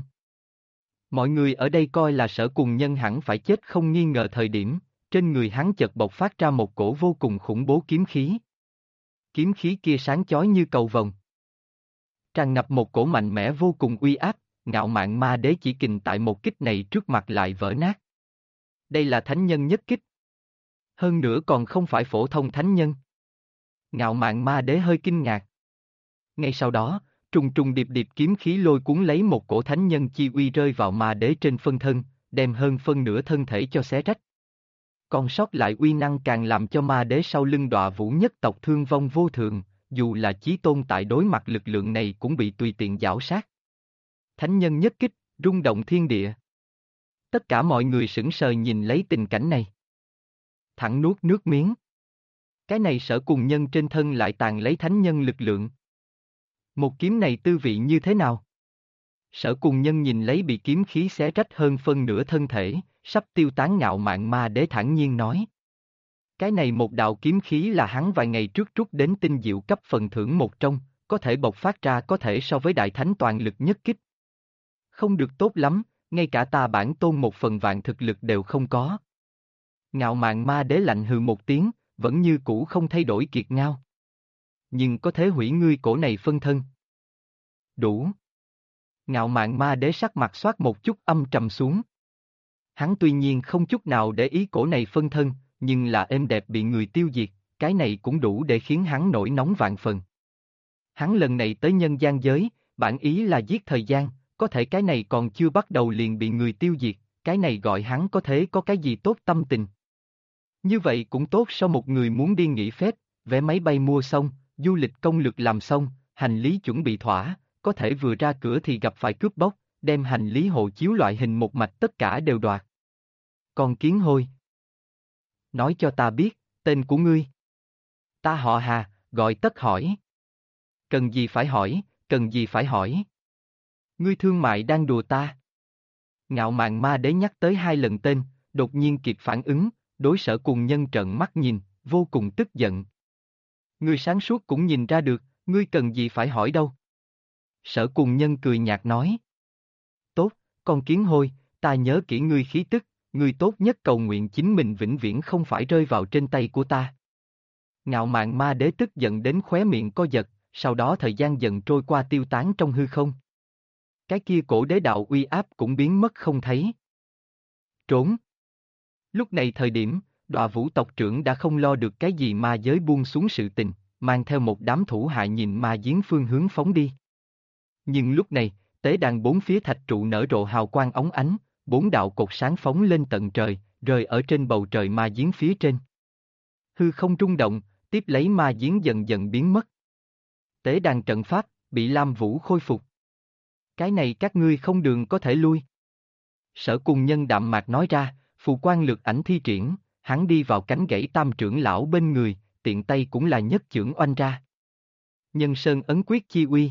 Mọi người ở đây coi là Sở Cùng Nhân hẳn phải chết không nghi ngờ thời điểm, trên người hắn chợt bộc phát ra một cổ vô cùng khủng bố kiếm khí. Kiếm khí kia sáng chói như cầu vồng. Tràn ngập một cổ mạnh mẽ vô cùng uy áp, ngạo mạn ma đế chỉ kình tại một kích này trước mặt lại vỡ nát. Đây là thánh nhân nhất kích. Hơn nữa còn không phải phổ thông thánh nhân. Ngạo mạn ma đế hơi kinh ngạc. Ngay sau đó, trùng trùng điệp điệp kiếm khí lôi cuốn lấy một cổ thánh nhân chi uy rơi vào ma đế trên phân thân, đem hơn phân nửa thân thể cho xé rách. Còn sót lại uy năng càng làm cho ma đế sau lưng Đọa Vũ nhất tộc thương vong vô thường, dù là chí tôn tại đối mặt lực lượng này cũng bị tùy tiện giảo sát. Thánh nhân nhất kích, rung động thiên địa. Tất cả mọi người sững sờ nhìn lấy tình cảnh này. Thẳng nuốt nước miếng. Cái này Sở Cùng Nhân trên thân lại tàn lấy thánh nhân lực lượng. Một kiếm này tư vị như thế nào? Sở Cùng Nhân nhìn lấy bị kiếm khí xé rách hơn phân nửa thân thể, sắp tiêu tán ngạo mạn ma đế thản nhiên nói. Cái này một đạo kiếm khí là hắn vài ngày trước trút đến tinh diệu cấp phần thưởng một trong, có thể bộc phát ra có thể so với đại thánh toàn lực nhất kích. Không được tốt lắm, ngay cả ta bản tôn 1/1000 thực lực đều không có. Ngạo mạn ma đế lạnh hừ một tiếng, vẫn như cũ không thay đổi kiệt ngao. Nhưng có thể hủy ngươi cổ này phân thân. Đủ. Ngạo mạn ma đế sắc mặt xoát một chút âm trầm xuống. Hắn tuy nhiên không chút nào để ý cổ này phân thân, nhưng là êm đẹp bị người tiêu diệt, cái này cũng đủ để khiến hắn nổi nóng vạn phần. Hắn lần này tới nhân gian giới, bản ý là giết thời gian, có thể cái này còn chưa bắt đầu liền bị người tiêu diệt, cái này gọi hắn có thể có cái gì tốt tâm tình. Như vậy cũng tốt sau một người muốn đi nghỉ phép, vé máy bay mua xong, du lịch công lược làm xong, hành lý chuẩn bị thỏa, có thể vừa ra cửa thì gặp phải cướp bóc, đem hành lý hộ chiếu loại hình một mạch tất cả đều đoạt. Con kiến hôi. Nói cho ta biết, tên của ngươi. Ta họ Hà, gọi Tất hỏi. Cần gì phải hỏi, cần gì phải hỏi. Ngươi thương mại đang đùa ta. Ngạo mạn ma đế nhắc tới 2 lần tên, đột nhiên kịp phản ứng, đối Sở Cùng Nhân trợn mắt nhìn, vô cùng tức giận. Ngươi sáng suốt cũng nhìn ra được, ngươi cần gì phải hỏi đâu. Sở Cùng Nhân cười nhạt nói. Tốt, con kiến hôi, ta nhớ kỹ ngươi khí tức, ngươi tốt nhất cầu nguyện chính mình vĩnh viễn không phải rơi vào trên tay của ta. Ngạo mạn ma đế tức giận đến khóe miệng co giật, sau đó thời gian dần trôi qua tiêu tán trong hư không. Cái kia cổ đế đạo uy áp cũng biến mất không thấy. Trốn. Lúc này thời điểm, Đọa Vũ tộc trưởng đã không lo được cái gì ma giới buông xuống sự tình, mang theo một đám thủ hạ nhìn ma giếng phương hướng phóng đi. Nhưng lúc này, tế đàn 4 phía thạch trụ nở rộ hào quang óng ánh, 4 đạo cột sáng phóng lên tận trời, rơi ở trên bầu trời ma giếng phía trên. Hư không rung động, tiếp lấy ma giếng dần dần biến mất. Tế đàn trận pháp, bị Lam Vũ khôi phục. Cái này các ngươi không đường có thể lui. Sở Cùng Nhân đạm mạc nói ra, phù quan lược ảnh thi triển, hắn đi vào cánh gãy tam trưởng lão bên người, tiện tay cũng là nhất chưởng oanh ra. Nhân sơn ấn quyết chi uy.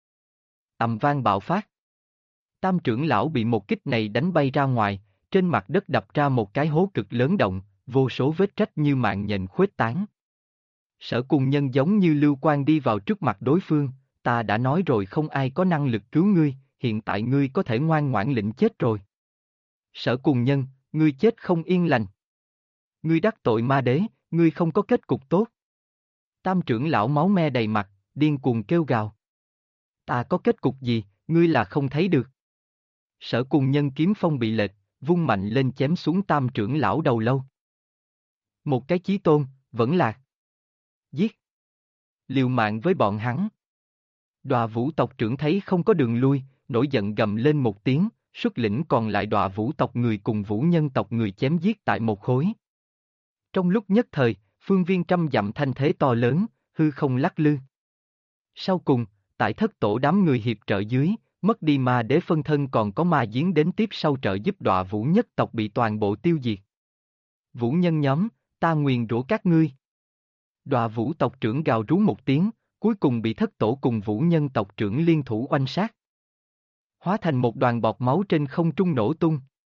Ầm vang bạo phát. Tam trưởng lão bị một kích này đánh bay ra ngoài, trên mặt đất đập ra một cái hố cực lớn động, vô số vết rách như mạng nhện khuếch tán. Sở Cùng Nhân giống như lưu quang đi vào trước mặt đối phương, ta đã nói rồi không ai có năng lực cứu ngươi, hiện tại ngươi có thể ngoan ngoãn lĩnh chết rồi. Sở Cùng Nhân, ngươi chết không yên lành. Ngươi đắc tội ma đế, ngươi không có kết cục tốt. Tam trưởng lão máu me đầy mặt, điên cuồng kêu gào. Ta có kết cục gì, ngươi là không thấy được. Sở Cùng Nhân kiếm phong bị lệch, vung mạnh lên chém xuống tam trưởng lão đầu lâu. Một cái chí tôn, vẫn lạc. Giết. Liều mạng với bọn hắn. Đọa Vũ tộc trưởng thấy không có đường lui, nổi giận gầm lên một tiếng, xuất lĩnh còn lại Đọa Vũ tộc người cùng Vũ Nhân tộc người chém giết tại một khối. Trong lúc nhất thời, phương viên trăm dặm thanh thế to lớn, hư không lắc lư. Sau cùng, tại thất tổ đám người hiệp trợ dưới, mất đi ma đế phân thân còn có ma giếng đến tiếp sau trợ giúp Đọa Vũ nhất tộc bị toàn bộ tiêu diệt. Vũ Nhân nhóm, ta nguyền rủa các ngươi. Đọa Vũ tộc trưởng gào rú một tiếng, cuối cùng bị thất tổ cùng Vũ Nhân tộc trưởng liên thủ oanh sát. Hóa thành một đoàn bọt máu trên không trung nổ tung.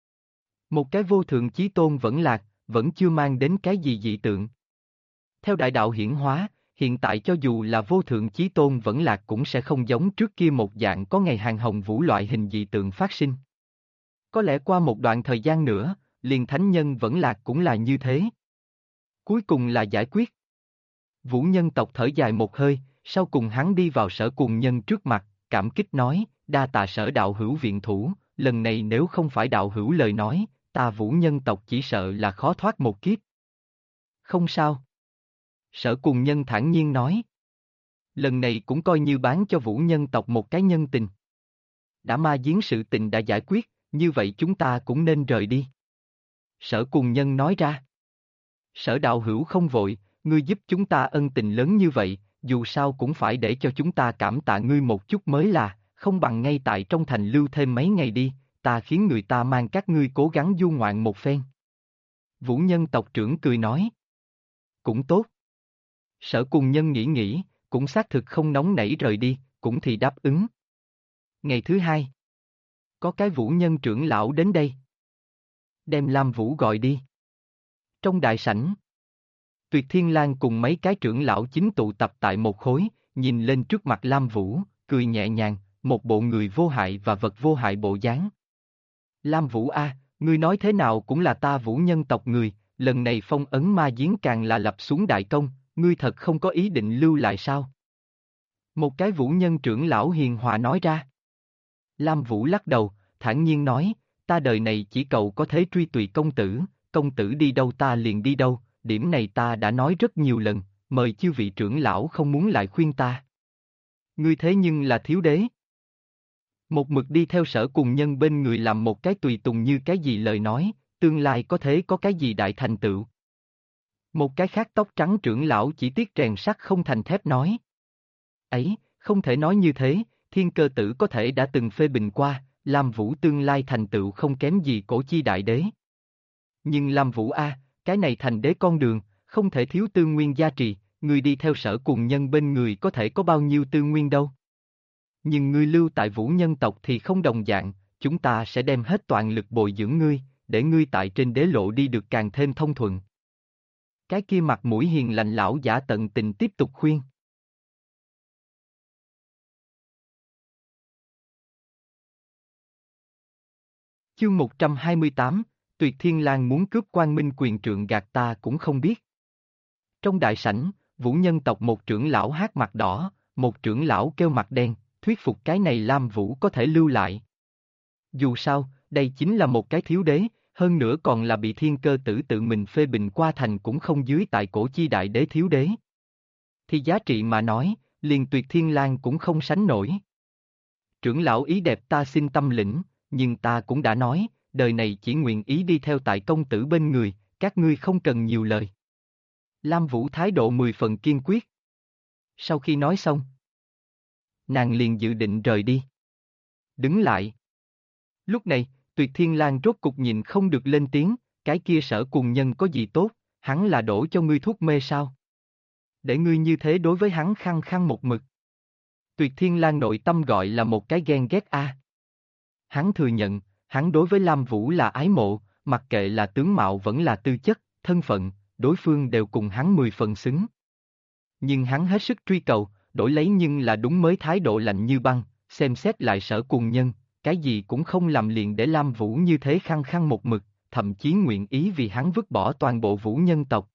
Một cái vô thượng chí tôn vẫn lạc, vẫn chưa mang đến cái gì dị tượng. Theo đại đạo hiển hóa, hiện tại cho dù là vô thượng chí tôn vẫn lạc cũng sẽ không giống trước kia một dạng có ngày hàng hồng vũ loại hình dị tượng phát sinh. Có lẽ qua một đoạn thời gian nữa, liền thánh nhân vẫn lạc cũng là như thế. Cuối cùng là giải quyết. Vũ Nhân tộc thở dài một hơi, sau cùng hắn đi vào Sở Cùng Nhân trước mặt, cảm kích nói, đa tạ Sở đạo hữu viện thủ, lần này nếu không phải đạo hữu lời nói, ta Vũ Nhân tộc chỉ sợ là khó thoát một kiếp. Không sao. Sở Cùng Nhân thản nhiên nói. Lần này cũng coi như bán cho Vũ Nhân tộc một cái nhân tình. Đã ma giếng sự tình đã giải quyết, như vậy chúng ta cũng nên rời đi. Sở Cùng Nhân nói ra. Sở đạo hữu không vội, ngươi giúp chúng ta ân tình lớn như vậy, dù sao cũng phải để cho chúng ta cảm tạ ngươi một chút mới là, không bằng ngay tại trong thành lưu thêm mấy ngày đi, ta khiến người ta mang các ngươi cố gắng du ngoạn một phen. Vũ Nhân tộc trưởng cười nói. Cũng tốt. Sở Cùng Nhân nghĩ nghĩ, cũng xác thực không nóng nảy rời đi, cũng thì đáp ứng. Ngày thứ hai. Có cái Vũ Nhân trưởng lão đến đây. Đem Lam Vũ gọi đi. Trong đại sảnh. Tuyệt Thiên Lang cùng mấy cái trưởng lão chính tụ tập tại một khối, nhìn lên trước mặt Lam Vũ, cười nhẹ nhàng, một bộ người vô hại và vật vô hại bộ dáng. Lam Vũ a, ngươi nói thế nào cũng là ta Vũ Nhân tộc người, lần này phong ấn ma giếng càng là lập xuống đại công, ngươi thật không có ý định lưu lại sao? Một cái Vũ Nhân trưởng lão hiền hòa nói ra. Lam Vũ lắc đầu, thản nhiên nói, ta đời này chỉ cầu có thể truy tùy công tử đi đâu ta liền đi đâu, điểm này ta đã nói rất nhiều lần, mời chư vị trưởng lão không muốn lại khuyên ta. Ngươi thế nhưng là thiếu đế. Một mực đi theo Sở Cùng Nhân bên người làm một cái tùy tùng như cái gì lời nói, tương lai có thể có cái gì đại thành tựu. Một cái khác tóc trắng trưởng lão chỉ tiếc rèn sắt không thành thép nói. Ấy, không thể nói như thế, Thiên Cơ Tử có thể đã từng phê bình qua, Lam Vũ tương lai thành tựu không kém gì Cổ Chi đại đế. Nhưng Lam Vũ a, cái này thành đế con đường, không thể thiếu tư nguyên gia trì, người đi theo Sở Cùng Nhân bên người có thể có bao nhiêu tư nguyên đâu. Nhưng ngươi lưu tại Vũ Nhân tộc thì không đồng dạng, chúng ta sẽ đem hết toàn lực bồi dưỡng ngươi, để ngươi tại trên đế lộ đi được càng thêm thông thuận. Cái kia mặt mũi hiền lành lão giả tận tình tiếp tục khuyên. Chương 128, Tuyệt Thiên Lang muốn cướp Quang Minh quyền trượng gạt ta cũng không biết. Trong đại sảnh, Vũ Nhân tộc một trưởng lão hát mặt đỏ, một trưởng lão kêu mặt đen, thuyết phục cái này Lam Vũ có thể lưu lại. Dù sao, đây chính là một cái thiếu đế, hơn nữa còn là bị Thiên Cơ Tử tự mình phê bình qua thành cũng không dưới tại Cổ Chi đại đế thiếu đế. Thì giá trị mà nói, liền Tuyệt Thiên Lang cũng không sánh nổi. Trưởng lão ý đẹp ta xin tâm lĩnh, nhưng ta cũng đã nói, đời này chỉ nguyện ý đi theo tại công tử bên người, các ngươi không cần nhiều lời. Lam Vũ thái độ 10 phần kiên quyết. Sau khi nói xong, nàng liền dự định rời đi. Đứng lại. Lúc này, Tuyệt Thiên Lang rốt cục nhìn không được lên tiếng, cái kia Sở Cùng Nhân có gì tốt, hắn là đổ cho ngươi thuốc mê sao? Để ngươi như thế đối với hắn khăng khăng một mực. Tuyệt Thiên Lang nội tâm gọi là một cái ghen ghét a. Hắn thừa nhận, hắn đối với Lam Vũ là ái mộ, mặc kệ là tướng mạo vẫn là tư chất, thân phận, đối phương đều cùng hắn 10 phần xứng. nhưng hắn hết sức truy cầu, đổi lấy nhưng là đúng mới thái độ lạnh như băng, xem xét lại Sở Cùng Nhân, cái gì cũng không làm liền để Lam Vũ như thế khăng khăng một mực, thậm chí nguyện ý vì hắn vứt bỏ toàn bộ Vũ nhân tộc.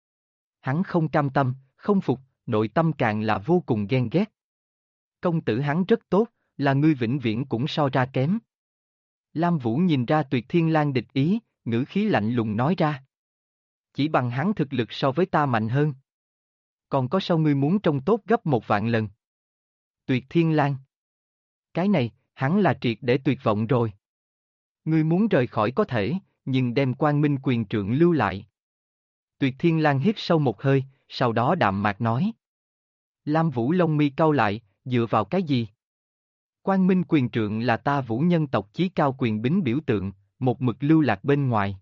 Hắn không cam tâm, không phục, nội tâm càng là vô cùng ghen ghét. Công tử hắn rất tốt, là ngươi vĩnh viễn cũng so ra kém. Lam Vũ nhìn ra Tuyệt Thiên Lang địch ý, ngữ khí lạnh lùng nói ra. Chỉ bằng hắn thực lực so với ta mạnh hơn. Còn có sao ngươi muốn trông tốt gấp 1 vạn lần? Tuyệt Thiên Lang. Cái này, hắn là triệt để tuyệt vọng rồi. Ngươi muốn rời khỏi có thể, nhưng đem Quang Minh quyền trượng lưu lại. Tuyệt Thiên Lang hít sâu một hơi, sau đó đạm mạc nói. Lam Vũ lông mi cau lại, dựa vào cái gì? Quang Minh quyền trượng là ta Vũ nhân tộc chí cao quyền bính biểu tượng, một mực lưu lạc bên ngoài.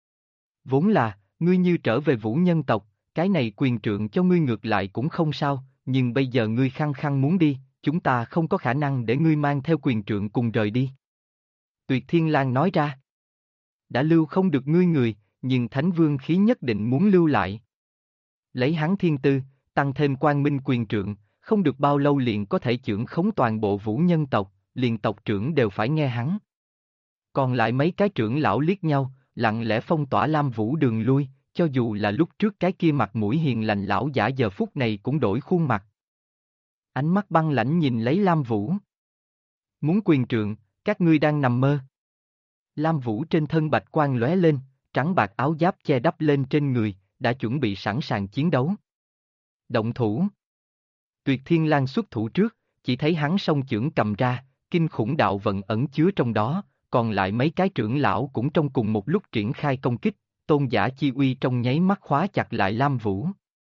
Vốn là, ngươi như trở về Vũ nhân tộc, cái này quyền trượng cho ngươi ngược lại cũng không sao, nhưng bây giờ ngươi khăng khăng muốn đi, chúng ta không có khả năng để ngươi mang theo quyền trượng cùng rời đi. Tuyệt Thiên Lang nói ra. Đã lưu không được ngươi người, nhưng Thánh Vương khí nhất định muốn lưu lại. Lấy hắn thiên tư, tăng thêm Quang Minh quyền trượng, không được bao lâu liền có thể chưởng khống toàn bộ Vũ nhân tộc, liền tộc trưởng đều phải nghe hắn. Còn lại mấy cái trưởng lão liếc nhau, lặng lẽ phong tỏa Lam Vũ đường lui, cho dù là lúc trước cái kia mặt mũi hiền lành lão giả giờ phút này cũng đổi khuôn mặt. Ánh mắt băng lãnh nhìn lấy Lam Vũ. Muốn quyền trượng, các ngươi đang nằm mơ. Lam Vũ trên thân bạch quang lóe lên, trắng bạc áo giáp che đắp lên trên người, đã chuẩn bị sẵn sàng chiến đấu. Động thủ. Tuyệt Thiên Lang xuất thủ trước, chỉ thấy hắn song chưởng cầm ra, kinh khủng đạo vận ẩn chứa trong đó, còn lại mấy cái trưởng lão cũng trong cùng một lúc triển khai công kích, tôn giả chi uy trong nháy mắt khóa chặt lại Lam Vũ.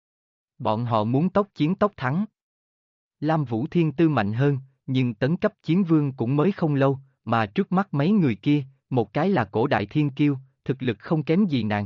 Bọn họ muốn tốc chiến tốc thắng. Lam Vũ thiên tư mạnh hơn, nhưng tấn cấp chiến vương cũng mới không lâu, mà trước mắt mấy người kia, một cái là cổ đại thiên kiêu, thực lực không kém gì nàng.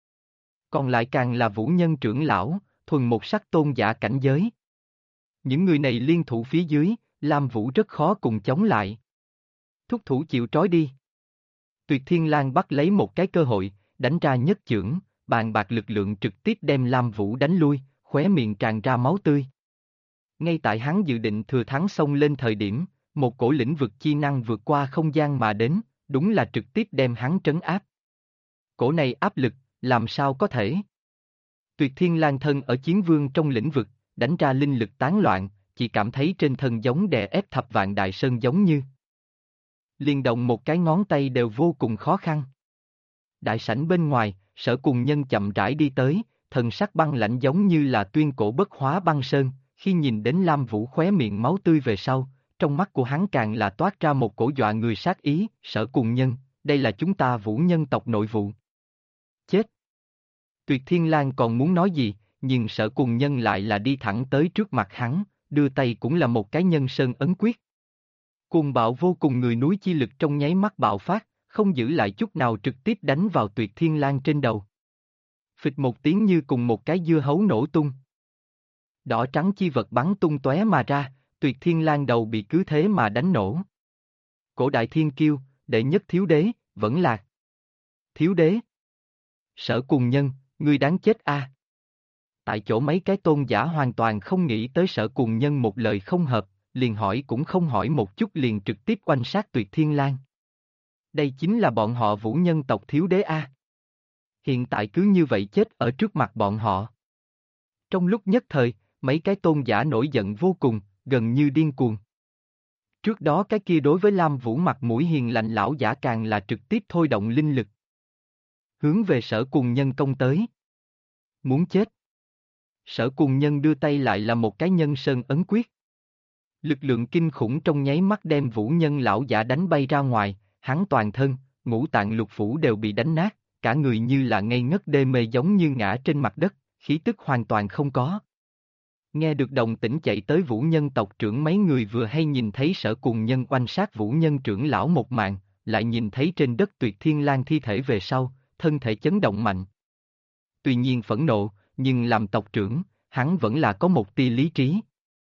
Còn lại càng là vũ nhân trưởng lão, thuần một sắc tôn giả cảnh giới. Những người này liên thủ phía dưới, Lam Vũ rất khó cùng chống lại. Thúc thủ chịu trói đi. Tuyệt Thiên Lang bắt lấy một cái cơ hội, đánh ra nhất chưởng, bàn bạc lực lượng trực tiếp đem Lam Vũ đánh lui, khóe miệng tràn ra máu tươi. Ngay tại hắn dự định thừa thắng xông lên thời điểm, một cổ lĩnh vực chi năng vượt qua không gian mà đến, đúng là trực tiếp đem hắn trấn áp. Cổ này áp lực, làm sao có thể? Tuyệt Thiên Lang thân ở chiến vương trong lĩnh vực, đánh ra linh lực tán loạn, chỉ cảm thấy trên thân giống đè ép thập vạn đại sơn giống như. Liên động một cái ngón tay đều vô cùng khó khăn. Đại sảnh bên ngoài, Sở Cùng Nhân chậm rãi đi tới, thần sắc băng lạnh giống như là tuyên cổ bất hóa băng sơn, khi nhìn đến Lam Vũ khóe miệng máu tươi về sau, trong mắt của hắn càng là toát ra một cổ dọa người sát ý, Sở Cùng Nhân, đây là chúng ta Vũ nhân tộc nội vụ. Chết! Tuyệt Thiên Lang còn muốn nói gì, nhưng Sở Cùng Nhân lại là đi thẳng tới trước mặt hắn, đưa tay cũng là một cái nhân sơn ấn quyết. Cuồng bạo vô cùng người núi chi lực trong nháy mắt bạo phát, không giữ lại chút nào trực tiếp đánh vào Tuyệt Thiên Lang trên đầu. Phịch một tiếng như cùng một cái dưa hấu nổ tung. Đỏ trắng chi vật bắn tung tóe mà ra, Tuyệt Thiên Lang đầu bị cứ thế mà đánh nổ. Cổ đại thiên kiêu, đệ nhất thiếu đế, vẫn lạc. Thiếu đế. Sở Cùng Nhân, ngươi đáng chết a. Tại chỗ mấy cái tôn giả hoàn toàn không nghĩ tới Sở Cùng Nhân một lời không hợp, liền hỏi cũng không hỏi một chút liền trực tiếp oanh sát Tuyệt Thiên Lang. Đây chính là bọn họ Vũ nhân tộc thiếu đế a. Hiện tại cứ như vậy chết ở trước mặt bọn họ. Trong lúc nhất thời, mấy cái tôn giả nổi giận vô cùng, gần như điên cuồng. Trước đó cái kia đối với Lam Vũ mặt mũi hiền lành lão giả càng là trực tiếp thôi động linh lực. Hướng về Sở Cùng Nhân công tới. Muốn chết. Sở Cùng Nhân đưa tay lại là một cái nhân sơn ấn quyết. Lực lượng kinh khủng trong nháy mắt đem Vũ nhân lão giả đánh bay ra ngoài, hắn toàn thân, ngũ tạng lục phủ đều bị đánh nát, cả người như là ngây ngất đê mê giống như ngã trên mặt đất, khí tức hoàn toàn không có. Nghe được động tĩnh chạy tới Vũ nhân tộc trưởng mấy người vừa hay nhìn thấy Sở Cùng Nhân oanh sát Vũ nhân trưởng lão một mạng, lại nhìn thấy trên đất Tuyệt Thiên Lang thi thể về sau, thân thể chấn động mạnh. Tuy nhiên phẫn nộ, nhưng làm tộc trưởng, hắn vẫn là có một tia lý trí.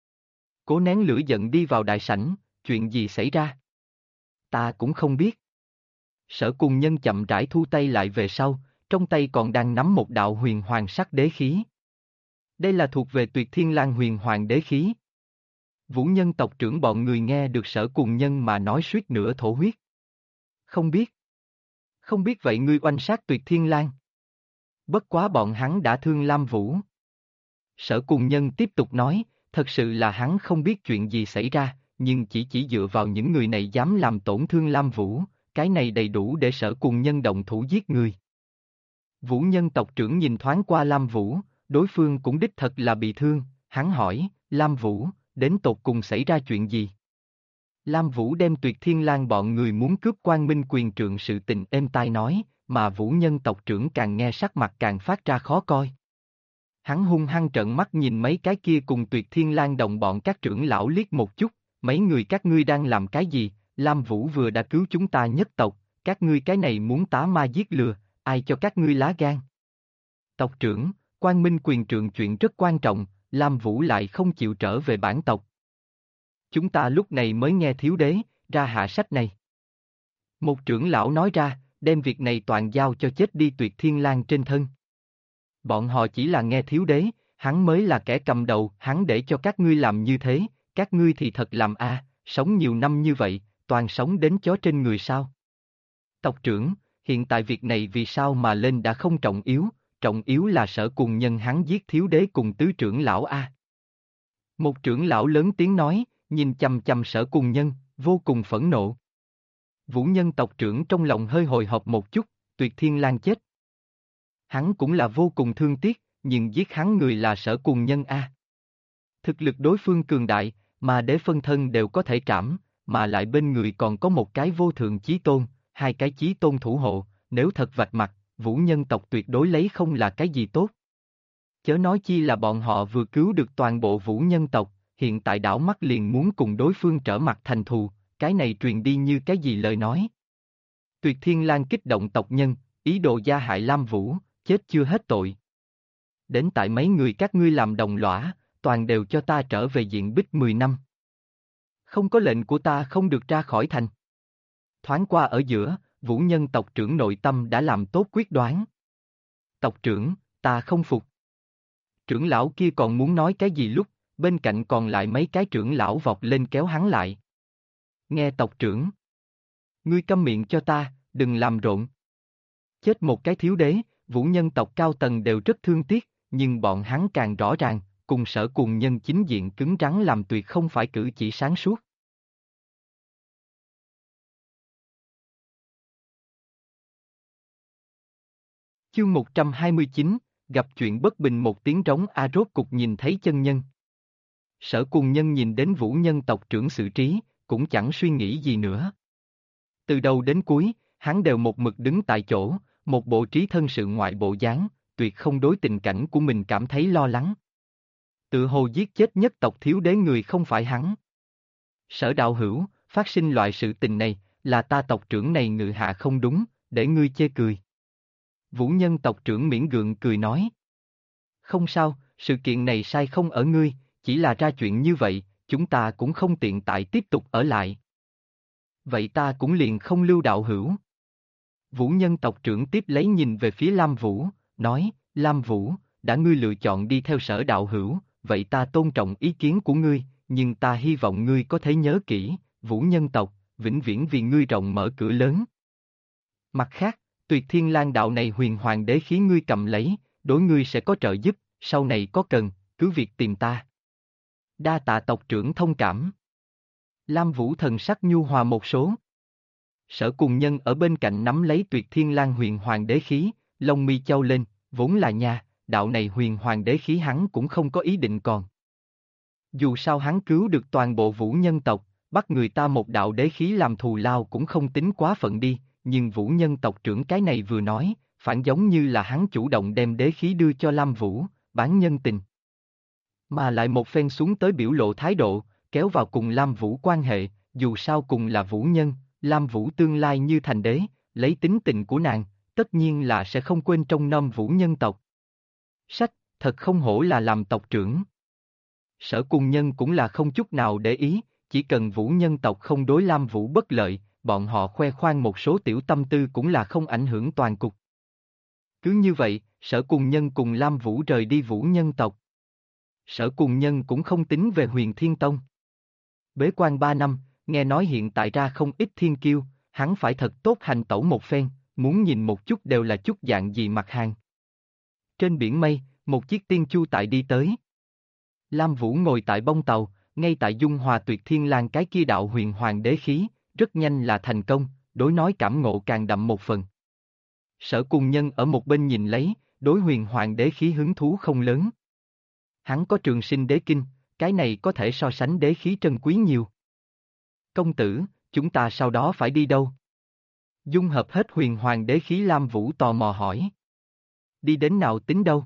Cố nén lửa giận đi vào đại sảnh, chuyện gì xảy ra? Ta cũng không biết. Sở Cùng Nhân chậm rãi thu tay lại về sau, trong tay còn đang nắm một đạo huyền hoàng sắc đế khí. Đây là thuộc về Tuyệt Thiên Lang huyền hoàng đế khí. Vũ nhân tộc trưởng bọn người nghe được Sở Cùng Nhân mà nói suýt nữa thổ huyết. Không biết. Không biết vậy ngươi oanh sát Tuyệt Thiên Lang. Bất quá bọn hắn đã thương Lam Vũ. Sở Cùng Nhân tiếp tục nói, thật sự là hắn không biết chuyện gì xảy ra, nhưng chỉ dựa vào những người này dám làm tổn thương Lam Vũ, cái này đầy đủ để Sở Cùng Nhân động thủ giết người. Vũ nhân tộc trưởng nhìn thoáng qua Lam Vũ, đối phương cũng đích thật là bị thương, hắn hỏi, Lam Vũ, đến tột cùng xảy ra chuyện gì? Lam Vũ đem Tuyệt Thiên Lang bọn người muốn cướp Quang Minh quyền trượng sự tình êm tai nói, mà Vũ nhân tộc trưởng càng nghe sắc mặt càng phát ra khó coi. Hắn hung hăng trợn mắt nhìn mấy cái kia cùng Tuyệt Thiên Lang đồng bọn các trưởng lão liếc một chút, mấy người các ngươi đang làm cái gì, Lam Vũ vừa đã cứu chúng ta nhất tộc, các ngươi cái này muốn tá ma giết lừa, ai cho các ngươi lá gan? Tộc trưởng, Quang Minh quyền trượng chuyện rất quan trọng, Lam Vũ lại không chịu trở về bản tộc. Chúng ta lúc này mới nghe thiếu đế, ra hạ sách này. Một trưởng lão nói ra, đem việc này toàn giao cho chết đi Tuyệt Thiên Lang trên thân. Bọn họ chỉ là nghe thiếu đế, hắn mới là kẻ cầm đầu, hắn để cho các ngươi làm như thế, các ngươi thì thật làm sống nhiều năm như vậy, toàn sống đến chó trên người sao? Tộc trưởng, hiện tại việc này vì sao mà lên đã không trọng yếu là Sở Cùng Nhân hắn giết thiếu đế cùng tứ trưởng lão Một trưởng lão lớn tiếng nói, nhìn chằm chằm Sở Cùng Nhân, vô cùng phẫn nộ. Vũ nhân tộc trưởng trong lòng hơi hồi hộp một chút, Tuyệt Thiên Lang chết. Hắn cũng là vô cùng thương tiếc, nhưng giết hắn người là Sở Cùng Nhân Thực lực đối phương cường đại, mà đế phân thân đều có thể trảm, mà lại bên người còn có một cái vô thượng chí tôn, hai cái chí tôn thủ hộ, nếu thật vạch mặt, Vũ nhân tộc tuyệt đối lấy không là cái gì tốt. Chớ nói chi là bọn họ vừa cứu được toàn bộ Vũ nhân tộc, hiện tại đảo mắt liền muốn cùng đối phương trở mặt thành thù, cái này truyền đi như cái gì lời nói. Tuyệt Thiên Lang kích động tộc nhân, ý đồ gia hại Lam Vũ, chết chưa hết tội. Đến tại mấy người các ngươi làm đồng lõa, toàn đều cho ta trở về diện bích 10 năm. Không có lệnh của ta không được ra khỏi thành. Thoáng qua ở giữa, Vũ nhân tộc trưởng nội tâm đã làm tốt quyết đoán. Tộc trưởng, ta không phục. Trưởng lão kia còn muốn nói cái gì lúc, bên cạnh còn lại mấy cái trưởng lão vọt lên kéo hắn lại. Nghe tộc trưởng. Ngươi câm miệng cho ta, đừng làm rộn. Chết một cái thiếu đế, Vũ nhân tộc cao tầng đều rất thương tiếc, nhưng bọn hắn càng rõ ràng, cùng Sở Cùng Nhân chính diện cứng rắn làm tuyệt không phải cử chỉ sáng suốt. Chương 129, gặp chuyện bất bình một tiếng trống rốt cục nhìn thấy chân nhân. Sở Cùng Nhân nhìn đến Vũ nhân tộc trưởng xử trí, cũng chẳng suy nghĩ gì nữa. Từ đầu đến cuối, hắn đều một mực đứng tại chỗ, một bộ trí thân sự ngoại bộ dáng, tuyệt không đối tình cảnh của mình cảm thấy lo lắng. Tự hồ giết chết nhất tộc thiếu đế người không phải hắn. Sở đạo hữu, phát sinh loại sự tình này, là ta tộc trưởng này ngự hạ không đúng, để ngươi chê cười. Vũ nhân tộc trưởng miễn gượng cười nói. Không sao, sự kiện này sai không ở ngươi, chỉ là ra chuyện như vậy, chúng ta cũng không tiện tại tiếp tục ở lại. Vậy ta cũng liền không lưu đạo hữu. Vũ nhân tộc trưởng tiếp lấy nhìn về phía Lam Vũ, nói, Lam Vũ, đã ngươi lựa chọn đi theo Sở đạo hữu, vậy ta tôn trọng ý kiến của ngươi, nhưng ta hy vọng ngươi có thể nhớ kỹ, Vũ nhân tộc, vĩnh viễn vì ngươi rộng mở cửa lớn. Mặt khác, Tuyệt Thiên Lang đạo này huyền hoàng đế khí ngươi cầm lấy, đối ngươi sẽ có trợ giúp, sau này có cần, cứ việc tìm ta. Đa tạ tộc trưởng thông cảm. Lam Vũ thần sắc nhu hòa một số. Sở Cùng Nhân ở bên cạnh nắm lấy Tuyệt Thiên Lang huyền hoàng đế khí, lông mi chau lên, vốn là nha, đạo này huyền hoàng đế khí hắn cũng không có ý định còn. Dù sao hắn cứu được toàn bộ Vũ nhân tộc, bắt người ta một đạo đế khí làm thù lao cũng không tính quá phận đi, nhưng Vũ nhân tộc trưởng cái này vừa nói, phản giống như là hắn chủ động đem đế khí đưa cho Lam Vũ, bán nhân tình. Mà lại một phen xuống tới biểu lộ thái độ, kéo vào cùng Lam Vũ quan hệ, dù sao cùng là Vũ nhân, Lam Vũ tương lai như thành đế, lấy tính tình của nàng, tất nhiên là sẽ không quên trong nom Vũ nhân tộc. Sách, thật không hổ là làm tộc trưởng. Sở Cùng Nhân cũng là không chút nào để ý, chỉ cần Vũ nhân tộc không đối Lam Vũ bất lợi, bọn họ khoe khoang một số tiểu tâm tư cũng là không ảnh hưởng toàn cục. Cứ như vậy, Sở Cùng Nhân cùng Lam Vũ rời đi Vũ nhân tộc. Sở Cùng Nhân cũng không tính về Huyền Thiên Tông. Bế quan 3 năm, nghe nói hiện tại ra không ít thiên kiêu, hắn phải thật tốt hành tẩu một phen, muốn nhìn một chút đều là chút dạng gì mặt hàng. Trên biển mây, một chiếc tiên chu tại đi tới. Lam Vũ ngồi tại bông tàu, ngay tại dung hòa tuyệt thiên lang cái kia đạo huyền hoàng đế khí, rất nhanh là thành công, đối nói cảm ngộ càng đậm một phần. Sở Cùng Nhân ở một bên nhìn lấy, đối huyền hoàng đế khí hứng thú không lớn. Hắn có trường sinh đế kinh, cái này có thể so sánh đế khí trân quý nhiều. Công tử, chúng ta sau đó phải đi đâu? Dung hợp hết huyền hoàng đế khí Lam Vũ tò mò hỏi. Đi đến nào tính đâu?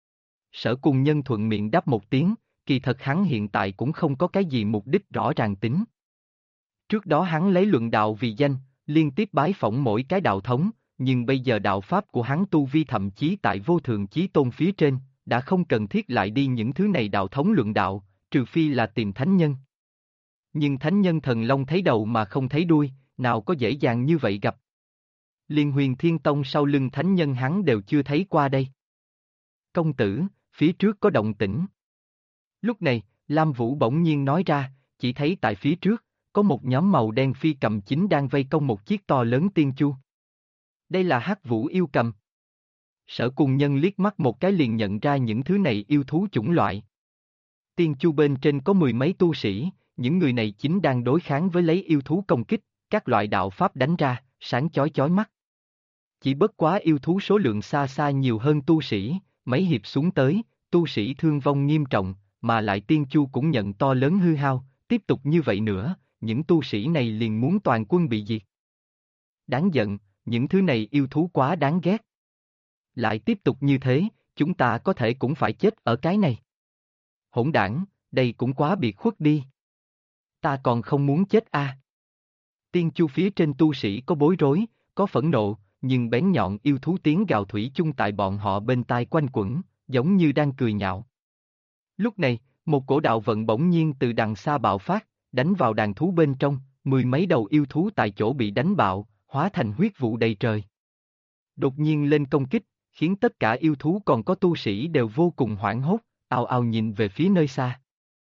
Sở Cùng Nhân thuận miệng đáp một tiếng, kỳ thật hắn hiện tại cũng không có cái gì mục đích rõ ràng tính. Trước đó hắn lấy luận đạo vì danh, liên tiếp bái phỏng mỗi cái đạo thống, nhưng bây giờ đạo pháp của hắn tu vi thậm chí tại vô thượng chí tôn phía trên, đã không cần thiết lại đi những thứ này đạo thống luận đạo, trừ phi là tìm thánh nhân. Nhưng thánh nhân thần long thấy đầu mà không thấy đuôi, nào có dễ dàng như vậy gặp. Liên Huyền Thiên Tông sau lưng thánh nhân hắn đều chưa thấy qua đây. Công tử, phía trước có động tĩnh. Lúc này, Lam Vũ bỗng nhiên nói ra, chỉ thấy tại phía trước, có một nhóm màu đen phi cầm chính đang vây công một chiếc to lớn tiên chu. Đây là Hắc Vũ yêu cầm. Sở Cùng Nhân liếc mắt một cái liền nhận ra những thứ này yêu thú chủng loại. Tiên chu bên trên có mười mấy tu sĩ, những người này chính đang đối kháng với lấy yêu thú công kích, các loại đạo pháp đánh ra, sáng chói chói mắt. Chỉ bất quá yêu thú số lượng xa xa nhiều hơn tu sĩ, mấy hiệp xuống tới, tu sĩ thương vong nghiêm trọng, mà lại tiên chu cũng nhận to lớn hư hao, tiếp tục như vậy nữa, những tu sĩ này liền muốn toàn quân bị diệt. Đáng giận, những thứ này yêu thú quá đáng ghét. Lại tiếp tục như thế, chúng ta có thể cũng phải chết ở cái này. Hỗn đảng, đây cũng quá biệt khuất đi. Ta còn không muốn chết a. Tiên chu phía trên tu sĩ có bối rối, có phẫn nộ, nhưng bén nhọn yêu thú tiếng gào thủy chung tại bọn họ bên tai quanh quẩn, giống như đang cười nhạo. Lúc này, một cổ đạo vận bỗng nhiên từ đằng xa bạo phát, đánh vào đàn thú bên trong, mười mấy đầu yêu thú tại chỗ bị đánh bạo, hóa thành huyết vụ đầy trời. Đột nhiên lên công kích, khiến tất cả yêu thú còn có tu sĩ đều vô cùng hoảng hốt, ào ào nhìn về phía nơi xa.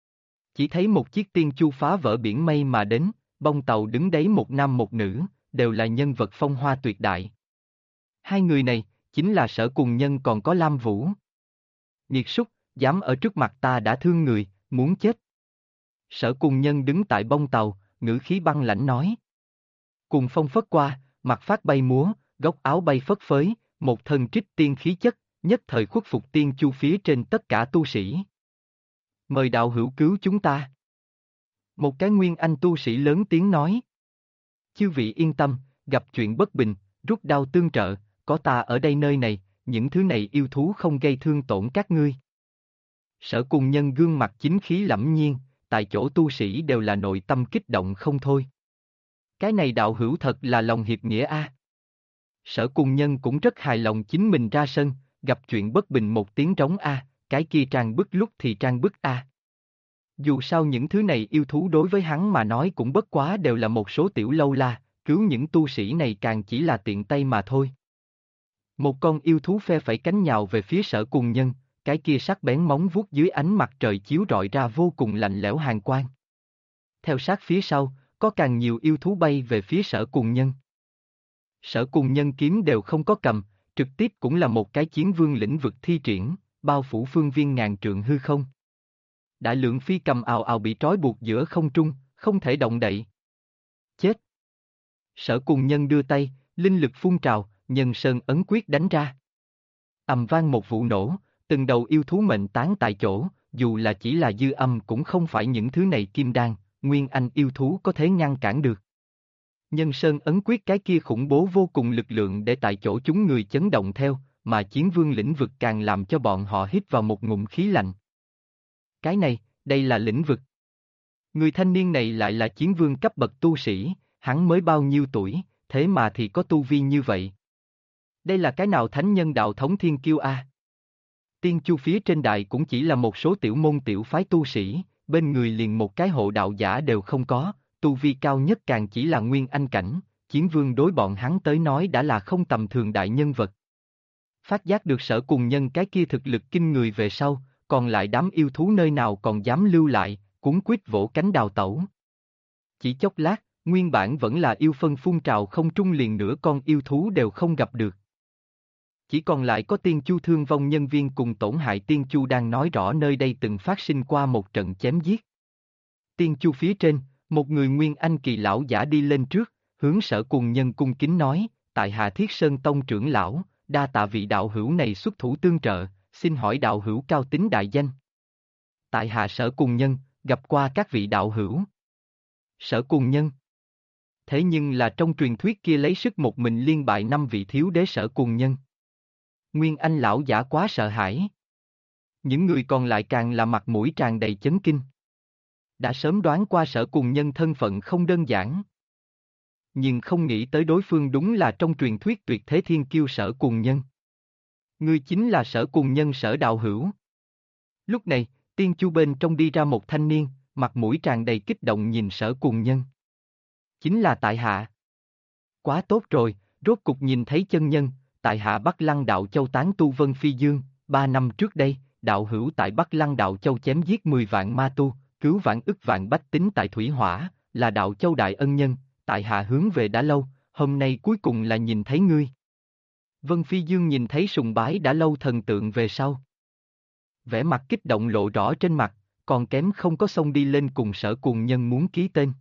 Chỉ thấy một chiếc tiên chu phá vỡ biển mây mà đến, bông tàu đứng đấy một nam một nữ, đều là nhân vật phong hoa tuyệt đại. Hai người này, chính là Sở Cùng Nhân còn có Lam Vũ. Nghiệt súc, dám ở trước mặt ta đã thương người, muốn chết. Sở Cùng Nhân đứng tại bông tàu, ngữ khí băng lãnh nói. Cùng phong phất qua, mặt phát bay múa, góc áo bay phất phới, một thân trích tiên khí chất, nhất thời khuất phục tiên chu phía trên tất cả tu sĩ. Mời đạo hữu cứu chúng ta. Một cái nguyên anh tu sĩ lớn tiếng nói. Chư vị yên tâm, gặp chuyện bất bình, rút đao tương trợ, có ta ở đây nơi này, những thứ này yêu thú không gây thương tổn các ngươi. Sở Cùng Nhân gương mặt chính khí lẫm nhiên, tại chỗ tu sĩ đều là nội tâm kích động không thôi. Cái này đạo hữu thật là lòng hiệp nghĩa a. Sở Cùng Nhân cũng rất hài lòng chính mình ra sân, gặp chuyện bất bình một tiếng trống a, cái kia trang bức lúc thì trang bức a. Dù sao những thứ này yêu thú đối với hắn mà nói cũng bất quá đều là một số tiểu lâu la, cứu những tu sĩ này càng chỉ là tiện tay mà thôi. Một con yêu thú phe phẩy cánh nhào về phía Sở Cùng Nhân, cái kia sắc bén móng vuốt dưới ánh mặt trời chiếu rọi ra vô cùng lạnh lẽo hàn quang. Theo sát phía sau, có càng nhiều yêu thú bay về phía Sở Cùng Nhân. Sở Cùng Nhân kiếm đều không có cầm, trực tiếp cũng là một cái chiến vương lĩnh vực thi triển, bao phủ phương viên ngàn trượng hư không. Đại lượng phi cầm ào ào bị trói buộc giữa không trung, không thể động đậy. Chết! Sở Cùng Nhân đưa tay, linh lực phun trào, nhân sơn ấn quyết đánh ra. Ầm vang một vụ nổ, từng đầu yêu thú mệnh tán tại chỗ, dù là chỉ là dư âm cũng không phải những thứ này kim đan, nguyên anh yêu thú có thể ngăn cản được. Nhân sơn ấn quyết cái kia khủng bố vô cùng lực lượng để tại chỗ chúng người chấn động theo, mà chiến vương lĩnh vực càng làm cho bọn họ hít vào một ngụm khí lạnh. Cái này, đây là lĩnh vực. Người thanh niên này lại là chiến vương cấp bậc tu sĩ, hắn mới bao nhiêu tuổi, thế mà thì có tu vi như vậy. Đây là cái nào thánh nhân đạo thống thiên kiêu a? Tiên chu phía trên đại cũng chỉ là một số tiểu môn tiểu phái tu sĩ, bên người liền một cái hộ đạo giả đều không có, tu vi cao nhất càng chỉ là nguyên anh cảnh, chiến vương đối bọn hắn tới nói đã là không tầm thường đại nhân vật. Phát giác được Sở Cùng Nhân cái kia thực lực kinh người về sau, còn lại đám yêu thú nơi nào còn dám lưu lại, cuốn quýt vỗ cánh đào tẩu. Chỉ chốc lát, nguyên bản vẫn là yêu phân phun trào không trung liền nửa con yêu thú đều không gặp được. Chỉ còn lại có Tiên Chu thương vong nhân viên cùng tổn hại Tiên Chu đang nói rõ nơi đây từng phát sinh qua một trận chém giết. Tiên Chu phía trên, một người Nguyên Anh kỳ lão giả đi lên trước, hướng Sở Cùng Nhân cung kính nói, tại Hạ Thiết Sơn Tông trưởng lão, đa tạ vị đạo hữu này xuất thủ tương trợ, xin hỏi đạo hữu cao tính đại danh. Tại Hạ Sở Cùng Nhân, gặp qua các vị đạo hữu. Sở Cùng Nhân. Thế nhưng là trong truyền thuyết kia lấy sức một mình liên bại 5 vị thiếu đế Sở Cùng Nhân. Nguyên Anh lão giả quá sợ hãi. Những người còn lại càng là mặt mũi tràn đầy chấn kinh. Đã sớm đoán qua Sở Cùng Nhân thân phận không đơn giản. Nhưng không nghĩ tới đối phương đúng là trong truyền thuyết tuyệt thế thiên kiêu Sở Cùng Nhân. Ngươi chính là Sở Cùng Nhân Sở đạo hữu. Lúc này, Tiên Chu bên trong đi ra một thanh niên, mặt mũi tràn đầy kích động nhìn Sở Cùng Nhân. Chính là tại hạ. Quá tốt rồi, rốt cục nhìn thấy chân nhân, tại hạ Bắc Lăng Đạo Châu tán tu Vân Phi Dương, 3 năm trước đây, đạo hữu tại Bắc Lăng Đạo Châu chém giết 10 vạn ma tu, cứu vạn ức vạn bách tính tại Thủy Hỏa, là Đạo Châu đại ân nhân, tại hạ hướng về đã lâu, hôm nay cuối cùng là nhìn thấy ngươi. Vân Phi Dương nhìn thấy sùng bái đã lâu thần tượng về sau. Vẻ mặt kích động lộ rõ trên mặt, còn kém không có xông đi lên cùng Sở Cùng Nhân muốn ký tên.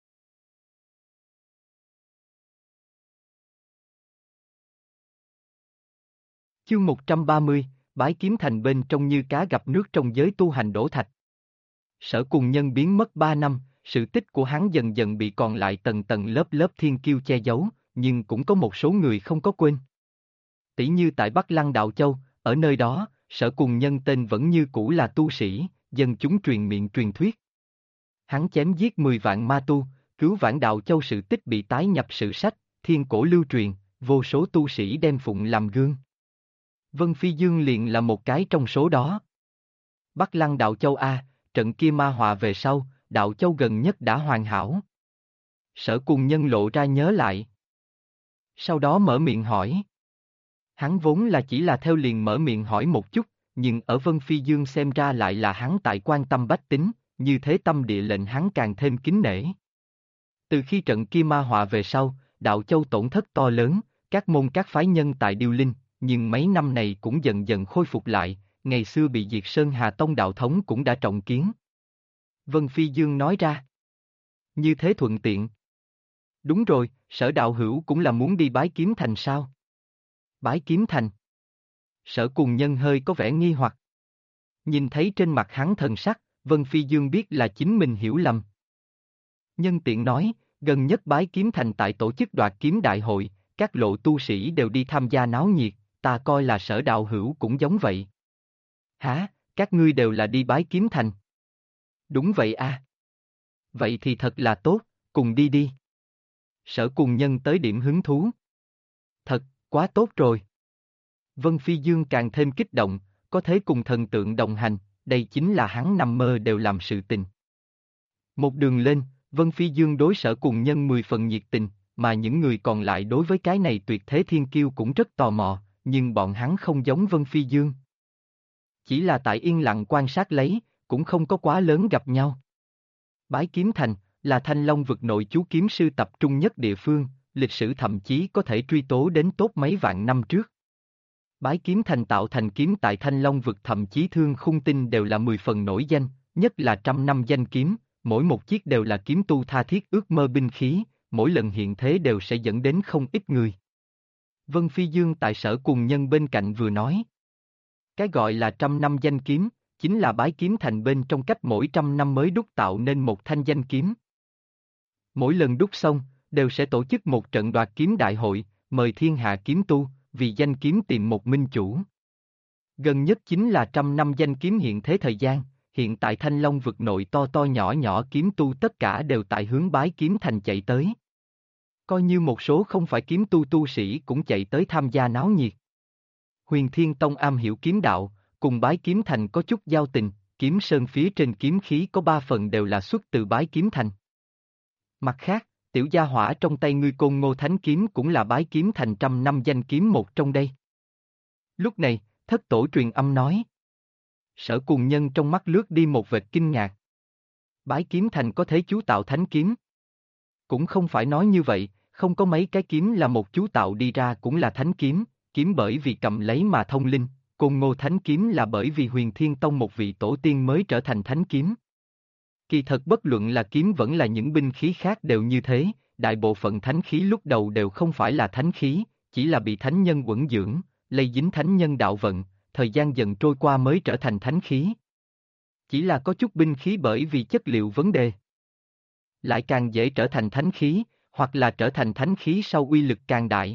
Chương 130, bái kiếm thành bên trong như cá gặp nước trong giới tu hành đổ thạch. Sở Cùng Nhân biến mất 3 năm, sự tích của hắn dần dần bị còn lại tầng tầng lớp lớp thiên kiêu che giấu, nhưng cũng có một số người không có quên. Tỷ như tại Bắc Lăng Đạo Châu, ở nơi đó, Sở Cùng Nhân tên vẫn như cũ là tu sĩ, dân chúng truyền miệng truyền thuyết. Hắn chém giết 10 vạn ma tu, cứu vãn Đạo Châu sự tích bị tái nhập sử sách, thiên cổ lưu truyền, vô số tu sĩ đem phụng làm gương. Vân Phi Dương liền là một cái trong số đó. Bắc Lăng Đạo Châu A, trận kia ma họa về sau, Đạo Châu gần nhất đã hoàn hảo. Sở Cùng Nhân lộ ra nhớ lại. Sau đó mở miệng hỏi. Hắn vốn là chỉ là theo liền mở miệng hỏi một chút, nhưng ở Vân Phi Dương xem ra lại là hắn tại quan tâm bách tính, như thế tâm địa lệnh hắn càng thêm kính nể. Từ khi trận kia ma họa về sau, Đạo Châu tổn thất to lớn, các môn các phái nhân tại điêu linh, nhưng mấy năm này cũng dần dần khôi phục lại, ngày xưa bị diệt Sơn Hà Tông đạo thống cũng đã trọng kiến. Vân Phi Dương nói ra. Như thế thuận tiện. Đúng rồi, Sở đạo hữu cũng là muốn đi bái kiếm thành sao? Bái kiếm thành. Sở Cùng Nhân hơi có vẻ nghi hoặc. Nhìn thấy trên mặt hắn thần sắc, Vân Phi Dương biết là chính mình hiểu lầm. Nhân tiện nói, gần nhất bái kiếm thành tại tổ chức đoạt kiếm đại hội, các lộ tu sĩ đều đi tham gia náo nhiệt, ta coi là Sở đạo hữu cũng giống vậy. Hả, các ngươi đều là đi bái kiếm thành? Đúng vậy à. Vậy thì thật là tốt, cùng đi đi. Sở Cùng Nhân tới điểm hứng thú. Thật, quá tốt rồi. Vân Phi Dương càng thêm kích động, có thể cùng thần tượng đồng hành, đây chính là hắn nằm mơ đều làm sự tình. Một đường lên, Vân Phi Dương đối Sở Cùng Nhân 10 phần nhiệt tình, mà những người còn lại đối với cái này tuyệt thế thiên kiêu cũng rất tò mò, nhưng bọn hắn không giống Vân Phi Dương. Chỉ là tại yên lặng quan sát lấy, cũng không có quá lớn gặp nhau. Bái Kiếm Thành là Thanh Long vực nội chú kiếm sư tập trung nhất địa phương, lịch sử thậm chí có thể truy tố đến tốt mấy vạn năm trước. Bái Kiếm Thành tạo thành kiếm tại Thanh Long vực thậm chí Thương Khung Tinh đều là 10 phần nổi danh, nhất là 100 năm danh kiếm, mỗi một chiếc đều là kiếm tu tha thiết ước mơ binh khí, mỗi lần hiện thế đều sẽ dẫn đến không ít người. Vân Phi Dương tại Sở Cùng Nhân bên cạnh vừa nói. Cái gọi là 100 năm danh kiếm, chính là Bái Kiếm Thành bên trong cách mỗi 100 năm mới đúc tạo nên một thanh danh kiếm. Mỗi lần đúc xong, đều sẽ tổ chức một trận đoạt kiếm đại hội, mời thiên hạ kiếm tu, vì danh kiếm tìm một minh chủ. Gần nhất chính là 100 năm danh kiếm hiện thế thời gian, hiện tại Thanh Long vực nội to to nhỏ nhỏ kiếm tu tất cả đều tại hướng Bái Kiếm Thành chạy tới. Coi như một số không phải kiếm tu tu sĩ cũng chạy tới tham gia náo nhiệt. Huyền Thiên Tông am hiểu kiếm đạo, cùng Bái Kiếm Thành có chút giao tình, kiếm sơn phía trên kiếm khí có 3 phần đều là xuất từ Bái Kiếm Thành. Mặt khác, tiểu gia hỏa trong tay ngươi Côn Ngô Thánh Kiếm cũng là Bái Kiếm Thành 100 năm danh kiếm một trong đây. Lúc này, thất tổ truyền âm nói. Sở Cùng Nhân trong mắt lướt đi một vệt kinh ngạc. Bái kiếm thành có thế chú tạo thánh kiếm. Cũng không phải nói như vậy, không có mấy cái kiếm là một chú tạo đi ra cũng là thánh kiếm, kiếm bởi vì cầm lấy mà thông linh, Côn Ngô thánh kiếm là bởi vì Huyền Thiên Tông một vị tổ tiên mới trở thành thánh kiếm. Kỳ thật bất luận là kiếm vẫn là những binh khí khác đều như thế, đại bộ phận thánh khí lúc đầu đều không phải là thánh khí, chỉ là bị thánh nhân uẩn dưỡng, lây dính thánh nhân đạo vận, thời gian dần trôi qua mới trở thành thánh khí. Chỉ là có chút binh khí bởi vì chất liệu vấn đề, lại càng dễ trở thành thánh khí, hoặc là trở thành thánh khí sau uy lực càng đại.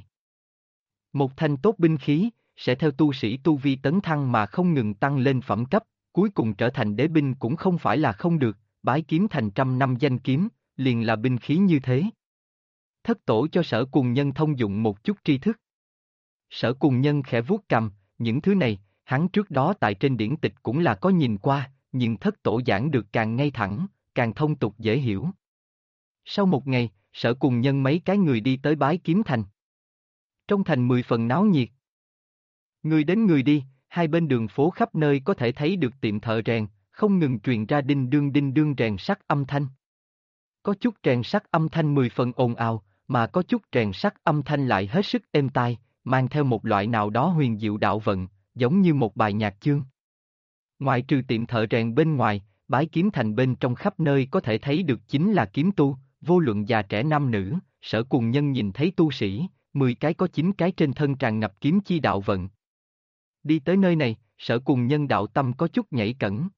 Một thanh tốt binh khí, sẽ theo tu sĩ tu vi tấn thăng mà không ngừng tăng lên phẩm cấp, cuối cùng trở thành đế binh cũng không phải là không được, bái kiếm thành trăm năm danh kiếm, liền là binh khí như thế. Thất tổ cho Sở Cùng Nhân thông dụng một chút tri thức. Sở Cùng Nhân khẽ vuốt cầm, những thứ này, hắn trước đó tại trên điển tịch cũng là có nhìn qua, nhưng thất tổ giảng được càng ngay thẳng, càng thông tục dễ hiểu. Sau một ngày, Sở Cùng Nhân mấy cái người đi tới bái kiếm thành. Trong thành 10 phần náo nhiệt. Người đến người đi, hai bên đường phố khắp nơi có thể thấy được tiệm thợ rèn, không ngừng truyền ra đinh đương rèn sắt âm thanh. Có chút rèn sắt âm thanh 10 phần ồn ào, mà có chút rèn sắt âm thanh lại hết sức êm tai, mang theo một loại nào đó huyền diệu đạo vận, giống như một bài nhạc chương. Ngoại trừ tiệm thợ rèn bên ngoài, bái kiếm thành bên trong khắp nơi có thể thấy được chính là kiếm tu, vô luận già trẻ nam nữ, Sở Cùng Nhân nhìn thấy tu sĩ, 10 cái có 9 cái trên thân tràn ngập kiếm chi đạo vận. Đi tới nơi này, Sở Cùng Nhân đạo tâm có chút nhảy cẫng.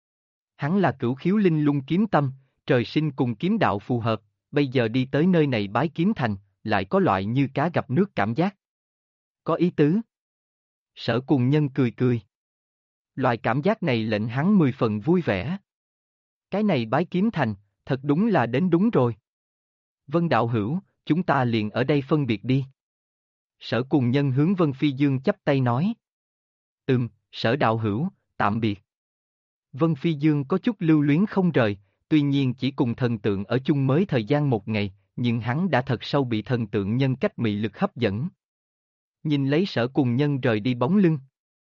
Hắn là cửu khiếu linh lung kiếm tâm, trời sinh cùng kiếm đạo phù hợp, bây giờ đi tới nơi này bái kiếm thành, lại có loại như cá gặp nước cảm giác. Có ý tứ. Sở Cùng Nhân cười cười. Loại cảm giác này lệnh hắn 10 phần vui vẻ. Cái này bái kiếm thành, thật đúng là đến đúng rồi. Vân đạo hữu, chúng ta liền ở đây phân biệt đi. Sở Cùng Nhân hướng Vân Phi Dương chắp tay nói. Sở đạo hữu, tạm biệt. Vân Phi Dương có chút lưu luyến không rời, tuy nhiên chỉ cùng thần tượng ở chung mới thời gian một ngày, nhưng hắn đã thật sâu bị thần tượng nhân cách mị lực hấp dẫn. Nhìn lấy Sở Cùng Nhân rời đi bóng lưng.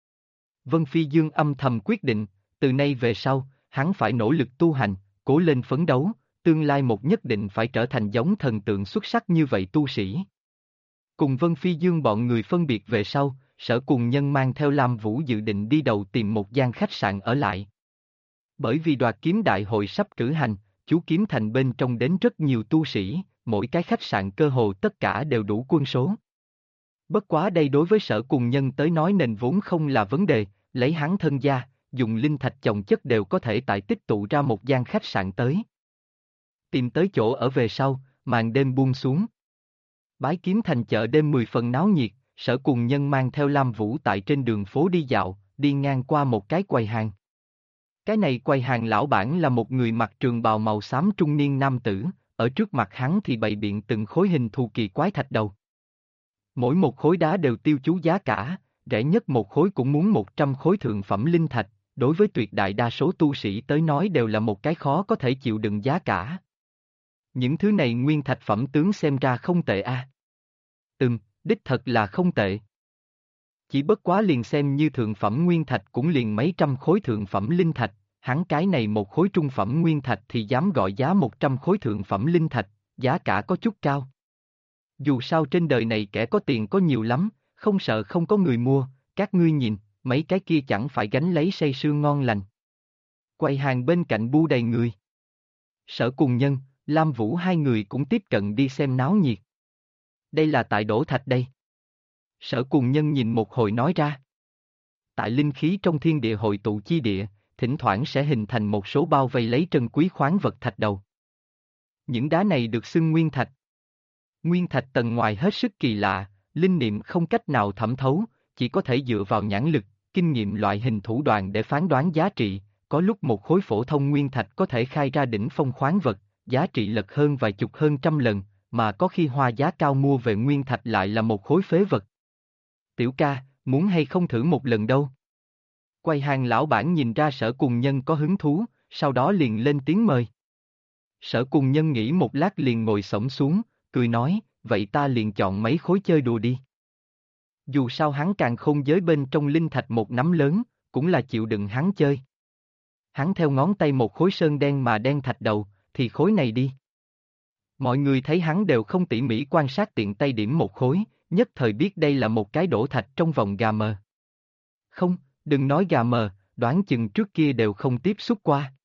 Vân Phi Dương âm thầm quyết định, từ nay về sau, hắn phải nỗ lực tu hành, cố lên phấn đấu, tương lai một nhất định phải trở thành giống thần tượng xuất sắc như vậy tu sĩ. Cùng Vân Phi Dương bọn người phân biệt về sau, Sở Cùng Nhân mang theo Lam Vũ dự định đi đầu tìm một gian khách sạn ở lại. Bởi vì đoạt kiếm đại hội sắp cử hành, chú kiếm thành bên trong đến rất nhiều tu sĩ, mỗi cái khách sạn cơ hồ tất cả đều đủ quân số. Bất quá đây đối với Sở Cùng Nhân tới nói nền vốn không là vấn đề, lấy hắn thân gia, dùng linh thạch chồng chất đều có thể tại tích tụ ra một gian khách sạn tới. Tìm tới chỗ ở về sau, màn đêm buông xuống. Bái kiếm thành chợ đêm 10 phần náo nhiệt, Sở Cùng Nhân mang theo Lam Vũ tại trên đường phố đi dạo, đi ngang qua một cái quầy hàng. Cái này quầy hàng lão bản là một người mặc trường bào màu xám trung niên nam tử, ở trước mặt hắn thì bày biện từng khối hình thù kỳ quái thạch đầu. Mỗi một khối đá đều tiêu chú giá cả, rẻ nhất một khối cũng muốn 100 khối thượng phẩm linh thạch, đối với tuyệt đại đa số tu sĩ tới nói đều là một cái khó có thể chịu đựng giá cả. Những thứ này nguyên thạch phẩm tướng xem ra không tệ a. Đích thật là không tệ. Chỉ bất quá liền xem như thượng phẩm nguyên thạch cũng liền mấy trăm khối thượng phẩm linh thạch, hắn cái này một khối trung phẩm nguyên thạch thì dám gọi giá 100 khối thượng phẩm linh thạch, giá cả có chút cao. Dù sao trên đời này kẻ có tiền có nhiều lắm, không sợ không có người mua, các ngươi nhìn, mấy cái kia chẳng phải gánh lấy say sưa ngon lành. Quầy hàng bên cạnh bu đầy người. Sở Cùng Nhân, Lam Vũ hai người cũng tiếp cận đi xem náo nhiệt. Đây là tại đổ thạch đây. Sở Cùng Nhân nhìn một hồi nói ra. Tại linh khí trong thiên địa hội tụ chi địa, thỉnh thoảng sẽ hình thành một số bao vây lấy trân quý khoáng vật thạch đầu. Những đá này được xưng nguyên thạch. Nguyên thạch tầng ngoài hết sức kỳ lạ, linh niệm không cách nào thẩm thấu, chỉ có thể dựa vào nhãn lực, kinh nghiệm loại hình thủ đoạn để phán đoán giá trị, có lúc một khối phổ thông nguyên thạch có thể khai ra đỉnh phong khoáng vật, giá trị lật hơn vài chục hơn trăm lần, mà có khi hoa giá cao mua về nguyên thạch lại là một khối phế vật. Tiểu ca, muốn hay không thử một lần đâu? Quầy hàng lão bản nhìn ra Sở Cùng Nhân có hứng thú, sau đó liền lên tiếng mời. Sở Cùng Nhân nghĩ một lát liền ngồi xổm xuống, cười nói, vậy ta liền chọn mấy khối chơi đùa đi. Dù sao hắn càng khôn giới bên trong linh thạch một nắm lớn, cũng là chịu đựng hắn chơi. Hắn theo ngón tay một khối sơn đen mà đen thạch đầu, thì khối này đi. Mọi người thấy hắn đều không tỉ mỉ quan sát tiện tay điểm một khối, nhất thời biết đây là một cái đổ thạch trong vòng gà mờ. Không, đừng nói gà mờ, đoán chừng trước kia đều không tiếp xúc qua.